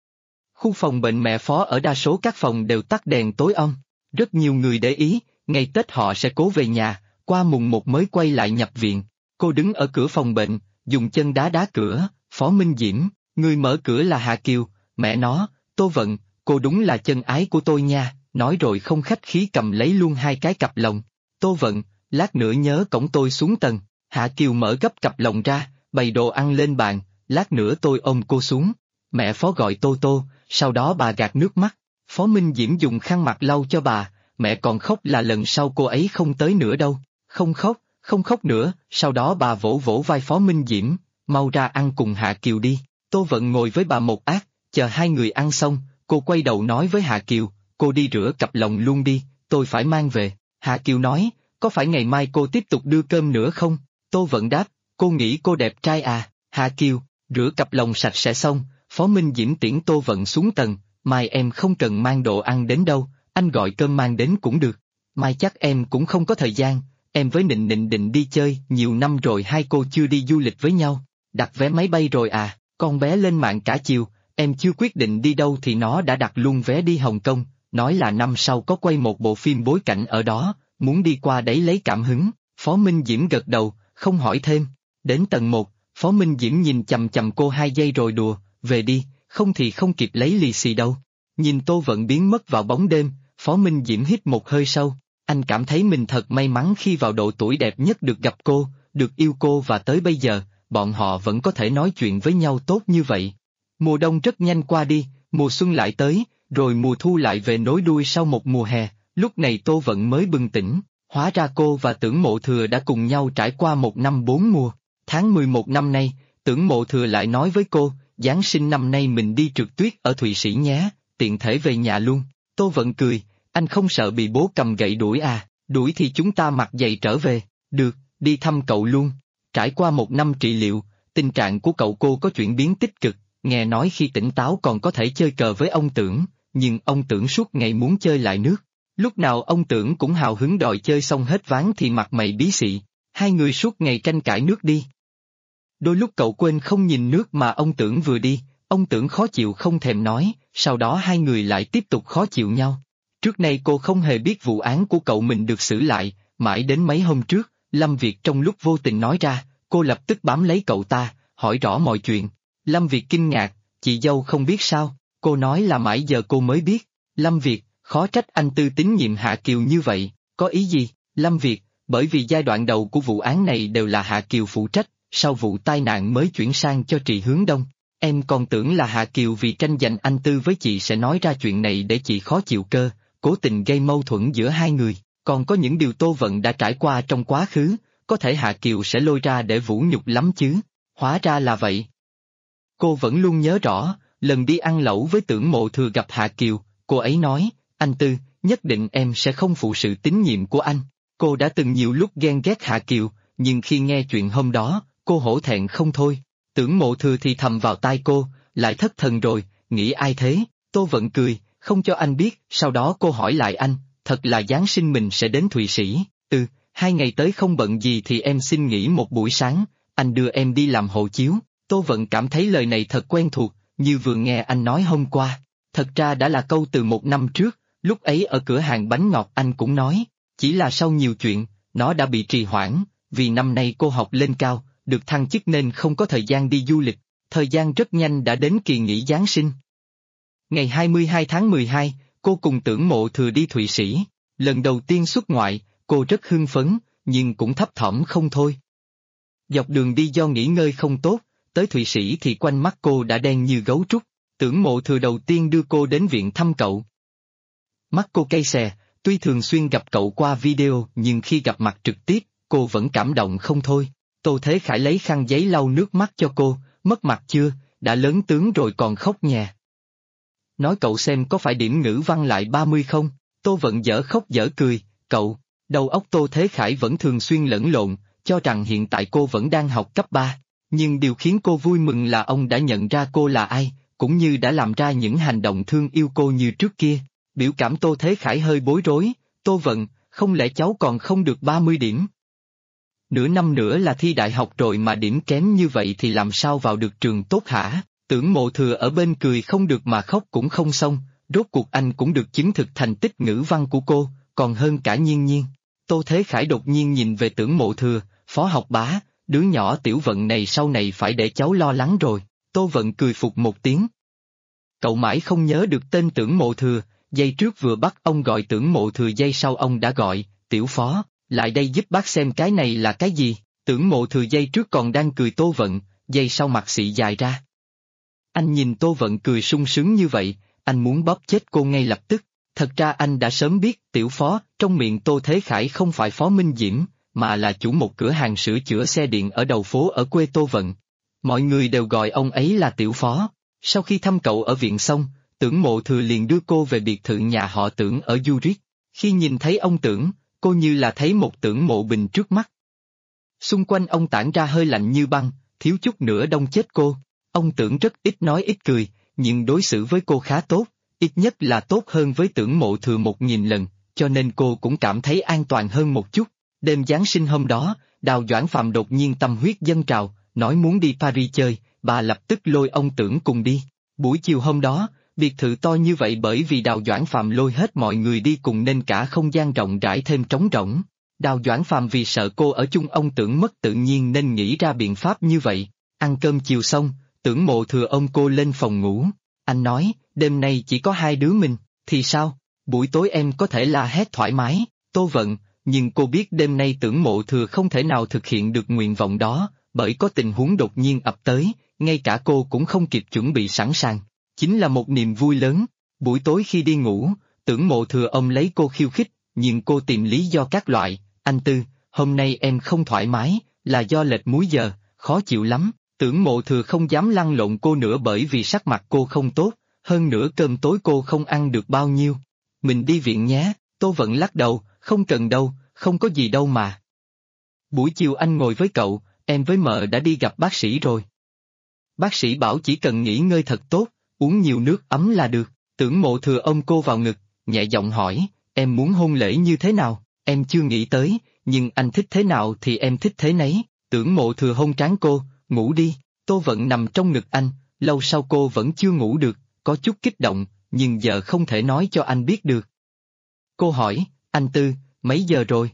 Khu phòng bệnh mẹ Phó ở đa số các phòng đều tắt đèn tối om. Rất nhiều người để ý, ngày Tết họ sẽ cố về nhà, qua mùng 1 mới quay lại nhập viện. Cô đứng ở cửa phòng bệnh, dùng chân đá đá cửa, Phó Minh Diễm, người mở cửa là Hạ Kiều, mẹ nó, Tô Vận, cô đúng là chân ái của tôi nha, nói rồi không khách khí cầm lấy luôn 2 cái cặp lồng. Tô Vận, lát nữa nhớ cõng tôi xuống tầng. Hạ Kiều mở gấp cặp lồng ra, bày đồ ăn lên bàn, lát nữa tôi ôm cô xuống. Mẹ Phó gọi Tô Tô, sau đó bà gạt nước mắt. Phó Minh Diễm dùng khăn mặt lau cho bà, mẹ còn khóc là lần sau cô ấy không tới nữa đâu. Không khóc nữa, sau đó bà vỗ vỗ vai Phó Minh Diễm, mau ra ăn cùng Hạ Kiều đi. Tô Vận ngồi với bà một ác, chờ 2 người ăn xong, cô quay đầu nói với Hạ Kiều, cô đi rửa cặp lồng luôn đi, tôi phải mang về. Hạ Kiều nói, có phải ngày mai cô tiếp tục đưa cơm nữa không? Tô Vận đáp, cô nghĩ cô đẹp trai à? Hạ Kiều, rửa cặp lồng sạch sẽ xong, Phó Minh Diễm tiễn Tô Vận xuống tầng, mai em không cần mang đồ ăn đến đâu, anh gọi cơm mang đến cũng được. Mai chắc em cũng không có thời gian, em với Nịnh Nịnh định đi chơi, nhiều năm rồi hai cô chưa đi du lịch với nhau. Đặt vé máy bay rồi à? Con bé lên mạng cả chiều, em chưa quyết định đi đâu thì nó đã đặt luôn vé đi Hồng Kông, nói là năm sau có quay một bộ phim bối cảnh ở đó, muốn đi qua đấy lấy cảm hứng. Phó Minh Diễm gật đầu, không hỏi thêm. Đến tầng 1, Phó Minh Diễm nhìn chằm chằm cô 2 giây rồi đùa, về đi, không thì không kịp lấy lì xì đâu. Nhìn Tô Vận biến mất vào bóng đêm, Phó Minh Diễm hít một hơi sâu, anh cảm thấy mình thật may mắn khi vào độ tuổi đẹp nhất được gặp cô, được yêu cô và tới bây giờ, bọn họ vẫn có thể nói chuyện với nhau tốt như vậy. Mùa đông rất nhanh qua đi, mùa xuân lại tới, rồi mùa thu lại về nối đuôi sau một mùa hè, lúc này Tô Vận mới bừng tỉnh, hóa ra cô và Tưởng Mộ Thừa đã cùng nhau trải qua 1 năm 4 mùa. Tháng 11 năm nay, Tưởng Mộ Thừa lại nói với cô, Giáng sinh năm nay mình đi trượt tuyết ở Thụy Sĩ nhé, tiện thể về nhà luôn. Tô Vận cười, anh không sợ bị bố cầm gậy đuổi à? Đuổi thì chúng ta mặc giày trở về. Được, đi thăm cậu luôn. Trải qua 1 năm trị liệu, tình trạng của cậu cô có chuyển biến tích cực, nghe nói khi tỉnh táo còn có thể chơi cờ với ông Tưởng, nhưng ông Tưởng suốt ngày muốn chơi lại nước. Lúc nào ông Tưởng cũng hào hứng đòi chơi xong hết ván thì mặt mày bí xị, 2 người suốt ngày tranh cãi nước đi. Đôi lúc cậu quên không nhìn nước mà ông Tưởng vừa đi, ông Tưởng khó chịu không thèm nói, sau đó hai người lại tiếp tục khó chịu nhau. Trước nay cô không hề biết vụ án của cậu mình được xử lại, mãi đến mấy hôm trước, Lâm Việt trong lúc vô tình nói ra, cô lập tức bám lấy cậu ta, hỏi rõ mọi chuyện. Lâm Việt kinh ngạc, chị dâu không biết sao, cô nói là mãi giờ cô mới biết. Lâm Việt, khó trách anh Tư tín nhiệm Hạ Kiều như vậy, có ý gì? Lâm Việt, bởi vì giai đoạn đầu của vụ án này đều là Hạ Kiều phụ trách, sau vụ tai nạn mới chuyển sang cho Trì Hướng Đông. Em còn tưởng là Hạ Kiều vì tranh giành anh Tư với chị sẽ nói ra chuyện này để chị khó chịu cơ, cố tình gây mâu thuẫn giữa hai người, còn có những điều Tô Vận đã trải qua trong quá khứ, có thể Hạ Kiều sẽ lôi ra để vũ nhục lắm chứ, hóa ra là vậy. Cô vẫn luôn nhớ rõ, lần đi ăn lẩu với Tưởng Mộ Thừa gặp Hạ Kiều, cô ấy nói, anh Tư, nhất định em sẽ không phụ sự tín nhiệm của anh. Cô đã từng nhiều lúc ghen ghét Hạ Kiều, nhưng khi nghe chuyện hôm đó, cô hổ thẹn không thôi. Tưởng Mộ Thừa thì thầm vào tai cô, lại thất thần rồi, nghĩ ai thế, Tô Vận cười, không cho anh biết, sau đó cô hỏi lại anh, thật là Giáng sinh mình sẽ đến Thụy Sĩ, 2 ngày tới không bận gì thì em xin nghỉ một buổi sáng, anh đưa em đi làm hộ chiếu. Tô Vận cảm thấy lời này thật quen thuộc, như vừa nghe anh nói hôm qua. Thật ra đã là câu từ 1 năm trước, lúc ấy ở cửa hàng bánh ngọt anh cũng nói, chỉ là sau nhiều chuyện, nó đã bị trì hoãn, vì năm nay cô học lên cao, được thăng chức nên không có thời gian đi du lịch, thời gian rất nhanh đã đến kỳ nghỉ Giáng sinh. Ngày 22 tháng 12, cô cùng Tưởng Mộ Thừa đi Thụy Sĩ, lần đầu tiên xuất ngoại, cô rất hưng phấn, nhưng cũng thấp thỏm không thôi. Dọc đường đi do nghỉ ngơi không tốt, tới Thụy Sĩ thì quanh mắt cô đã đen như gấu trúc, Tưởng Mộ Thừa đầu tiên đưa cô đến viện thăm cậu. Mắt cô cay xè, tuy thường xuyên gặp cậu qua video nhưng khi gặp mặt trực tiếp, cô vẫn cảm động không thôi. Tô Thế Khải lấy khăn giấy lau nước mắt cho cô, mất mặt chưa, đã lớn tướng rồi còn khóc nhè. Nói cậu xem có phải điểm ngữ văn lại 30 không, Tô Vận dở khóc dở cười, cậu, đầu óc Tô Thế Khải vẫn thường xuyên lẫn lộn, cho rằng hiện tại cô vẫn đang học cấp 3. Nhưng điều khiến cô vui mừng là ông đã nhận ra cô là ai, cũng như đã làm ra những hành động thương yêu cô như trước kia. Biểu cảm Tô Thế Khải hơi bối rối, Tô Vận, không lẽ cháu còn không được 30 điểm? Nửa năm nữa là thi đại học rồi mà điểm kém như vậy thì làm sao vào được trường tốt hả? Tưởng Mộ Thừa ở bên cười không được mà khóc cũng không xong, rốt cuộc anh cũng được chứng thực thành tích ngữ văn của cô, còn hơn cả Nhiên Nhiên. Tô Thế Khải đột nhiên nhìn về Tưởng Mộ Thừa, phó học bá, đứa nhỏ Tiểu Vận này sau này phải để cháu lo lắng rồi. Tô Vận cười phục một tiếng. Cậu mãi không nhớ được tên Tưởng Mộ Thừa, giây trước vừa bắt ông gọi Tưởng Mộ Thừa giây sau ông đã gọi, Tiểu Phó, lại đây giúp bác xem cái này là cái gì. Tưởng Mộ Thừa giây trước còn đang cười Tô Vận, giây sau mặt xị dài ra. Anh nhìn Tô Vận cười sung sướng như vậy, anh muốn bóp chết cô ngay lập tức. Thật ra anh đã sớm biết Tiểu Phó trong miệng Tô Thế Khải không phải Phó Minh Diễm, mà là chủ một cửa hàng sửa chữa xe điện ở đầu phố ở quê Tô Vận. Mọi người đều gọi ông ấy là Tiểu Phó. Sau khi thăm cậu ở viện xong, Tưởng Mộ Thừa liền đưa cô về biệt thự nhà họ Tưởng ở Zurich. Khi nhìn thấy ông Tưởng, cô như là thấy một Tưởng Mộ Bình trước mắt. Xung quanh ông tản ra hơi lạnh như băng, thiếu chút nữa đông chết cô. Ông Tưởng rất ít nói ít cười, nhưng đối xử với cô khá tốt, ít nhất là tốt hơn với Tưởng Mộ Thừa 1000 lần, cho nên cô cũng cảm thấy an toàn hơn một chút. Đêm Giáng sinh hôm đó, Đào Doãn Phạm đột nhiên tâm huyết dâng trào, nói muốn đi Paris chơi, bà lập tức lôi ông Tưởng cùng đi. Buổi chiều hôm đó, biệt thự to như vậy bởi vì Đào Doãn Phạm lôi hết mọi người đi cùng nên cả không gian rộng rãi thêm trống rỗng. Đào Doãn Phạm vì sợ cô ở chung ông Tưởng mất tự nhiên nên nghĩ ra biện pháp như vậy. Ăn cơm chiều xong, Tưởng Mộ Thừa ôm cô lên phòng ngủ. Anh nói, đêm nay chỉ có 2 đứa mình, thì sao? Buổi tối em có thể la hét thoải mái, Tô Vận, nhưng cô biết đêm nay Tưởng Mộ Thừa không thể nào thực hiện được nguyện vọng đó, bởi có tình huống đột nhiên ập tới, ngay cả cô cũng không kịp chuẩn bị sẵn sàng. Chính là một niềm vui lớn. Buổi tối khi đi ngủ, Tưởng Mộ Thừa ôm lấy cô khiêu khích, nhưng cô tìm lý do các loại, anh Tư, hôm nay em không thoải mái, là do lệch múi giờ, khó chịu lắm. Tưởng Mộ Thừa không dám lăn lộn cô nữa bởi vì sắc mặt cô không tốt, hơn nữa cơm tối cô không ăn được bao nhiêu. Mình đi viện nhé, Tô Vận lắc đầu, không cần đâu, không có gì đâu mà. Buổi chiều anh ngồi với cậu, em với mợ đã đi gặp bác sĩ rồi. Bác sĩ bảo chỉ cần nghỉ ngơi thật tốt, uống nhiều nước ấm là được. Tưởng Mộ Thừa ôm cô vào ngực, nhẹ giọng hỏi, em muốn hôn lễ như thế nào, em chưa nghĩ tới, nhưng anh thích thế nào thì em thích thế nấy. Tưởng Mộ Thừa hôn trán cô, ngủ đi. Tô Vận nằm trong ngực anh, lâu sau cô vẫn chưa ngủ được, có chút kích động, nhưng giờ không thể nói cho anh biết được. Cô hỏi, anh Tư, mấy giờ rồi?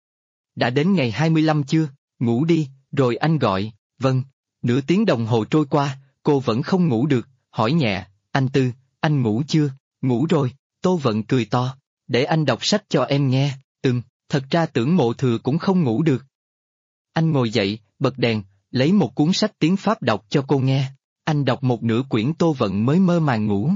Đã đến ngày 25 chưa? Ngủ đi, rồi anh gọi, vâng. Nửa tiếng đồng hồ trôi qua, cô vẫn không ngủ được, hỏi nhẹ, anh Tư, anh ngủ chưa? Ngủ rồi, Tô Vận cười to, để anh đọc sách cho em nghe, thật ra Tưởng Mộ Thừa cũng không ngủ được. Anh ngồi dậy, bật đèn, lấy một cuốn sách tiếng Pháp đọc cho cô nghe, anh đọc một nửa quyển Tô Vận mới mơ màng ngủ.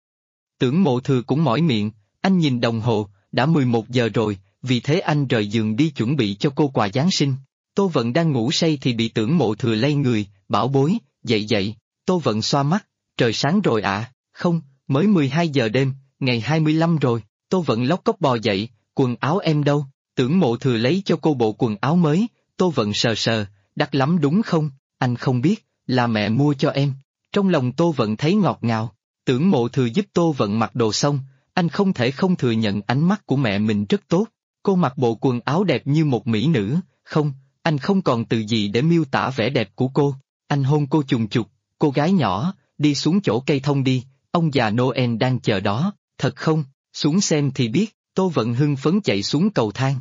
Tưởng Mộ Thừa cũng mỏi miệng, anh nhìn đồng hồ, đã 11 giờ rồi, vì thế anh rời giường đi chuẩn bị cho cô quà Giáng sinh. Tô Vận đang ngủ say thì bị Tưởng Mộ Thừa lay người, bảo bối, dậy dậy. Tô Vận xoa mắt, trời sáng rồi ạ, không, mới 12 giờ đêm, ngày 25 rồi. Tô Vận lóc cóc bò dậy, quần áo em đâu? Tưởng Mộ Thừa lấy cho cô bộ quần áo mới, Tô Vận sờ sờ, đắt lắm đúng không? Anh không biết, là mẹ mua cho em. Trong lòng Tô Vận thấy ngọt ngào. Tưởng Mộ Thừa giúp Tô Vận mặc đồ xong, anh không thể không thừa nhận ánh mắt của mẹ mình rất tốt. Cô mặc bộ quần áo đẹp như một mỹ nữ, không, anh không còn từ gì để miêu tả vẻ đẹp của cô. Anh hôn cô chùng chục, cô gái nhỏ, đi xuống chỗ cây thông đi, ông già Noel đang chờ đó, thật không, xuống xem thì biết. Tô Vận hưng phấn chạy xuống cầu thang.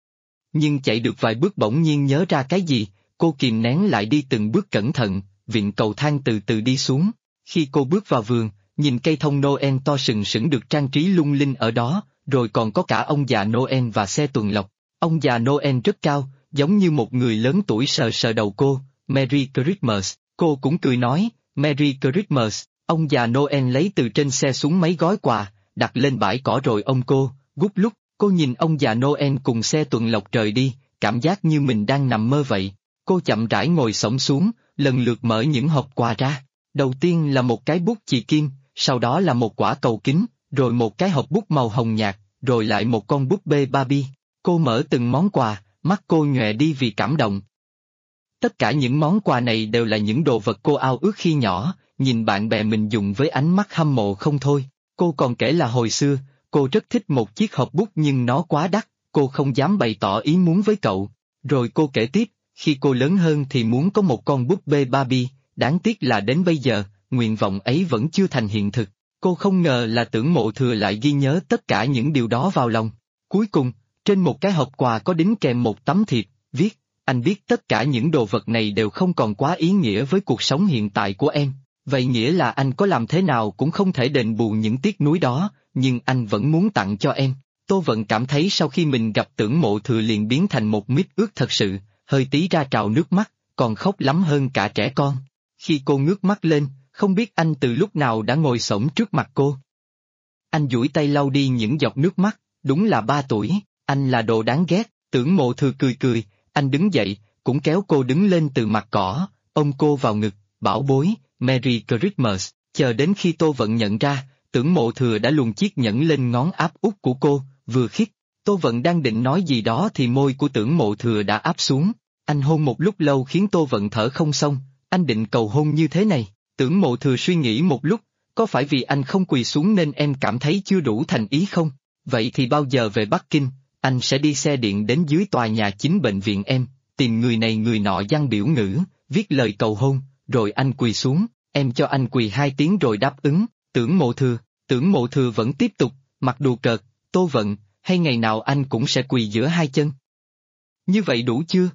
Nhưng chạy được vài bước bỗng nhiên nhớ ra cái gì, cô kìm nén lại đi từng bước cẩn thận, vịn cầu thang từ từ đi xuống. Khi cô bước vào vườn, nhìn cây thông Noel to sừng sững được trang trí lung linh ở đó, rồi còn có cả ông già Noel và xe tuần lộc. Ông già Noel rất cao, giống như một người lớn tuổi sờ sờ đầu cô, Merry Christmas, cô cũng cười nói, Merry Christmas. Ông già Noel lấy từ trên xe xuống mấy gói quà, đặt lên bãi cỏ rồi ôm cô. Lúc cô nhìn ông già Noel cùng xe tuần lộc rời đi, cảm giác như mình đang nằm mơ vậy. Cô chậm rãi ngồi xổm xuống, lần lượt mở những hộp quà ra. Đầu tiên là một cái bút chì kim, sau đó là một quả cầu kính, rồi một cái hộp bút màu hồng nhạt, rồi lại một con búp bê Barbie. Cô mở từng món quà, mắt cô nhòe đi vì cảm động. Tất cả những món quà này đều là những đồ vật cô ao ước khi nhỏ, nhìn bạn bè mình dùng với ánh mắt hâm mộ không thôi. Cô còn kể là hồi xưa, cô rất thích một chiếc hộp bút nhưng nó quá đắt, cô không dám bày tỏ ý muốn với cậu. Rồi cô kể tiếp, khi cô lớn hơn thì muốn có một con búp bê Barbie, đáng tiếc là đến bây giờ, nguyện vọng ấy vẫn chưa thành hiện thực. Cô không ngờ là Tưởng Mộ Thừa lại ghi nhớ tất cả những điều đó vào lòng. Cuối cùng, trên một cái hộp quà có đính kèm một tấm thiệp, viết, anh biết tất cả những đồ vật này đều không còn quá ý nghĩa với cuộc sống hiện tại của em. Vậy nghĩa là anh có làm thế nào cũng không thể đền bù những tiếc nuối đó, nhưng anh vẫn muốn tặng cho em. Tô Vận cảm thấy sau khi mình gặp Tưởng Mộ Thừa liền biến thành một mít ướt thật sự, hơi tí ra trào nước mắt, còn khóc lắm hơn cả trẻ con. Khi cô ngước mắt lên, không biết anh từ lúc nào đã ngồi xổm trước mặt cô. Anh duỗi tay lau đi những giọt nước mắt, đúng là 3 tuổi, anh là đồ đáng ghét. Tưởng Mộ Thừa cười cười, anh đứng dậy, cũng kéo cô đứng lên từ mặt cỏ, ôm cô vào ngực, bảo bối, Merry Christmas. Chờ đến khi Tô Vận nhận ra, Tưởng Mộ Thừa đã luồn chiếc nhẫn lên ngón áp út của cô, vừa khít. Tô Vận đang định nói gì đó thì môi của Tưởng Mộ Thừa đã áp xuống. Anh hôn một lúc lâu khiến Tô Vận thở không xong, anh định cầu hôn như thế này. Tưởng Mộ Thừa suy nghĩ một lúc, có phải vì anh không quỳ xuống nên em cảm thấy chưa đủ thành ý không? Vậy thì bao giờ về Bắc Kinh, anh sẽ đi xe điện đến dưới tòa nhà chính bệnh viện em, tìm người này người nọ dăng biểu ngữ, viết lời cầu hôn, rồi anh quỳ xuống, em cho anh quỳ 2 tiếng rồi đáp ứng. Tưởng Mộ Thừa vẫn tiếp tục, mặc đùa cợt, Tô Vận, hay ngày nào anh cũng sẽ quỳ giữa hai chân. Như vậy đủ chưa?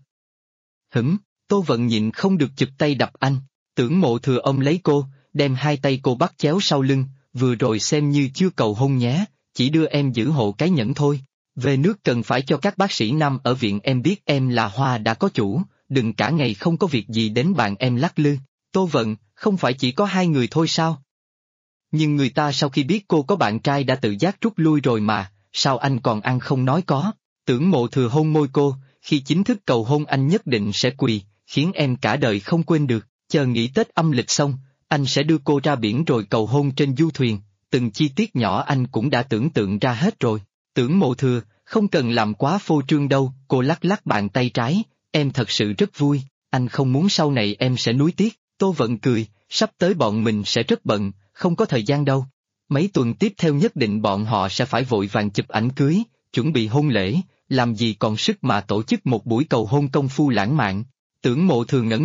Tô Vận nhịn không được chụp tay đập anh. Tưởng Mộ Thừa ôm lấy cô, đem hai tay cô bắt chéo sau lưng, vừa rồi xem như chưa cầu hôn nhé, chỉ đưa em giữ hộ cái nhẫn thôi. Về nước cần phải cho các bác sĩ nam ở viện em biết em là hoa đã có chủ, đừng cả ngày không có việc gì đến bạn em lắc lư. Tô Vận, không phải chỉ có 2 người thôi sao? Nhưng người ta sau khi biết cô có bạn trai đã tự giác rút lui rồi mà, sao anh còn ăn không nói có? Tưởng Mộ Thừa hôn môi cô, khi chính thức cầu hôn anh nhất định sẽ quỳ, khiến em cả đời không quên được. Chờ nghỉ Tết âm lịch xong, anh sẽ đưa cô ra biển rồi cầu hôn trên du thuyền, từng chi tiết nhỏ anh cũng đã tưởng tượng ra hết rồi. Tưởng Mộ Thừa, không cần làm quá phô trương đâu, cô lắc lắc bàn tay trái, em thật sự rất vui, anh không muốn sau này em sẽ nuối tiếc. Tô Vận cười, sắp tới bọn mình sẽ rất bận, không có thời gian đâu. Mấy tuần tiếp theo nhất định bọn họ sẽ phải vội vàng chụp ảnh cưới, chuẩn bị hôn lễ, làm gì còn sức mà tổ chức một buổi cầu hôn công phu lãng mạn. Tưởng Mộ Thừa ngẩn người,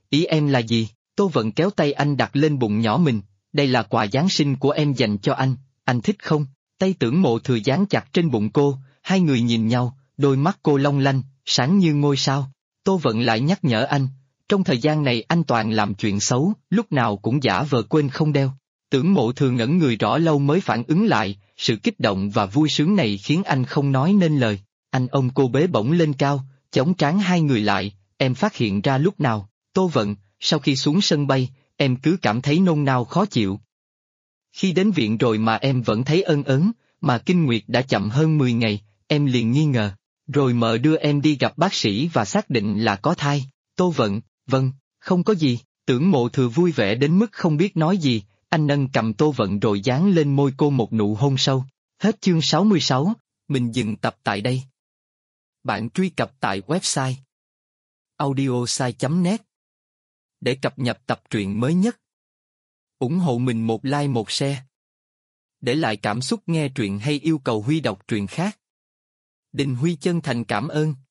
ý em là gì? Tô Vận kéo tay anh đặt lên bụng nhỏ mình, đây là quà Giáng sinh của em dành cho anh thích không? Tay Tưởng Mộ Thừa dán chặt trên bụng cô, hai người nhìn nhau, đôi mắt cô long lanh, sáng như ngôi sao. Tô Vận lại nhắc nhở anh, trong thời gian này anh toàn làm chuyện xấu, lúc nào cũng giả vờ quên không đeo. Tưởng Mộ Thừa ngẩn người rõ lâu mới phản ứng lại, sự kích động và vui sướng này khiến anh không nói nên lời. Anh ôm cô bế bổng lên cao, chống trán hai người lại, em phát hiện ra lúc nào? Tô Vận, sau khi xuống sân bay, em cứ cảm thấy nôn nao khó chịu. Khi đến viện rồi mà em vẫn thấy ân ớn, mà kinh nguyệt đã chậm hơn 10 ngày, em liền nghi ngờ. Rồi mợ đưa em đi gặp bác sĩ và xác định là có thai. Tô Vận, vâng, không có gì. Tưởng Mộ Thừa vui vẻ đến mức không biết nói gì, anh nâng cầm Tô Vận rồi dán lên môi cô một nụ hôn sâu. Hết chương 66, mình dừng tập tại đây. Bạn truy cập tại website audiosai.net để cập nhật tập truyện mới nhất. Ủng hộ mình một like một share. Để lại cảm xúc nghe truyện hay yêu cầu Huy đọc truyện khác. Đình Huy chân thành cảm ơn.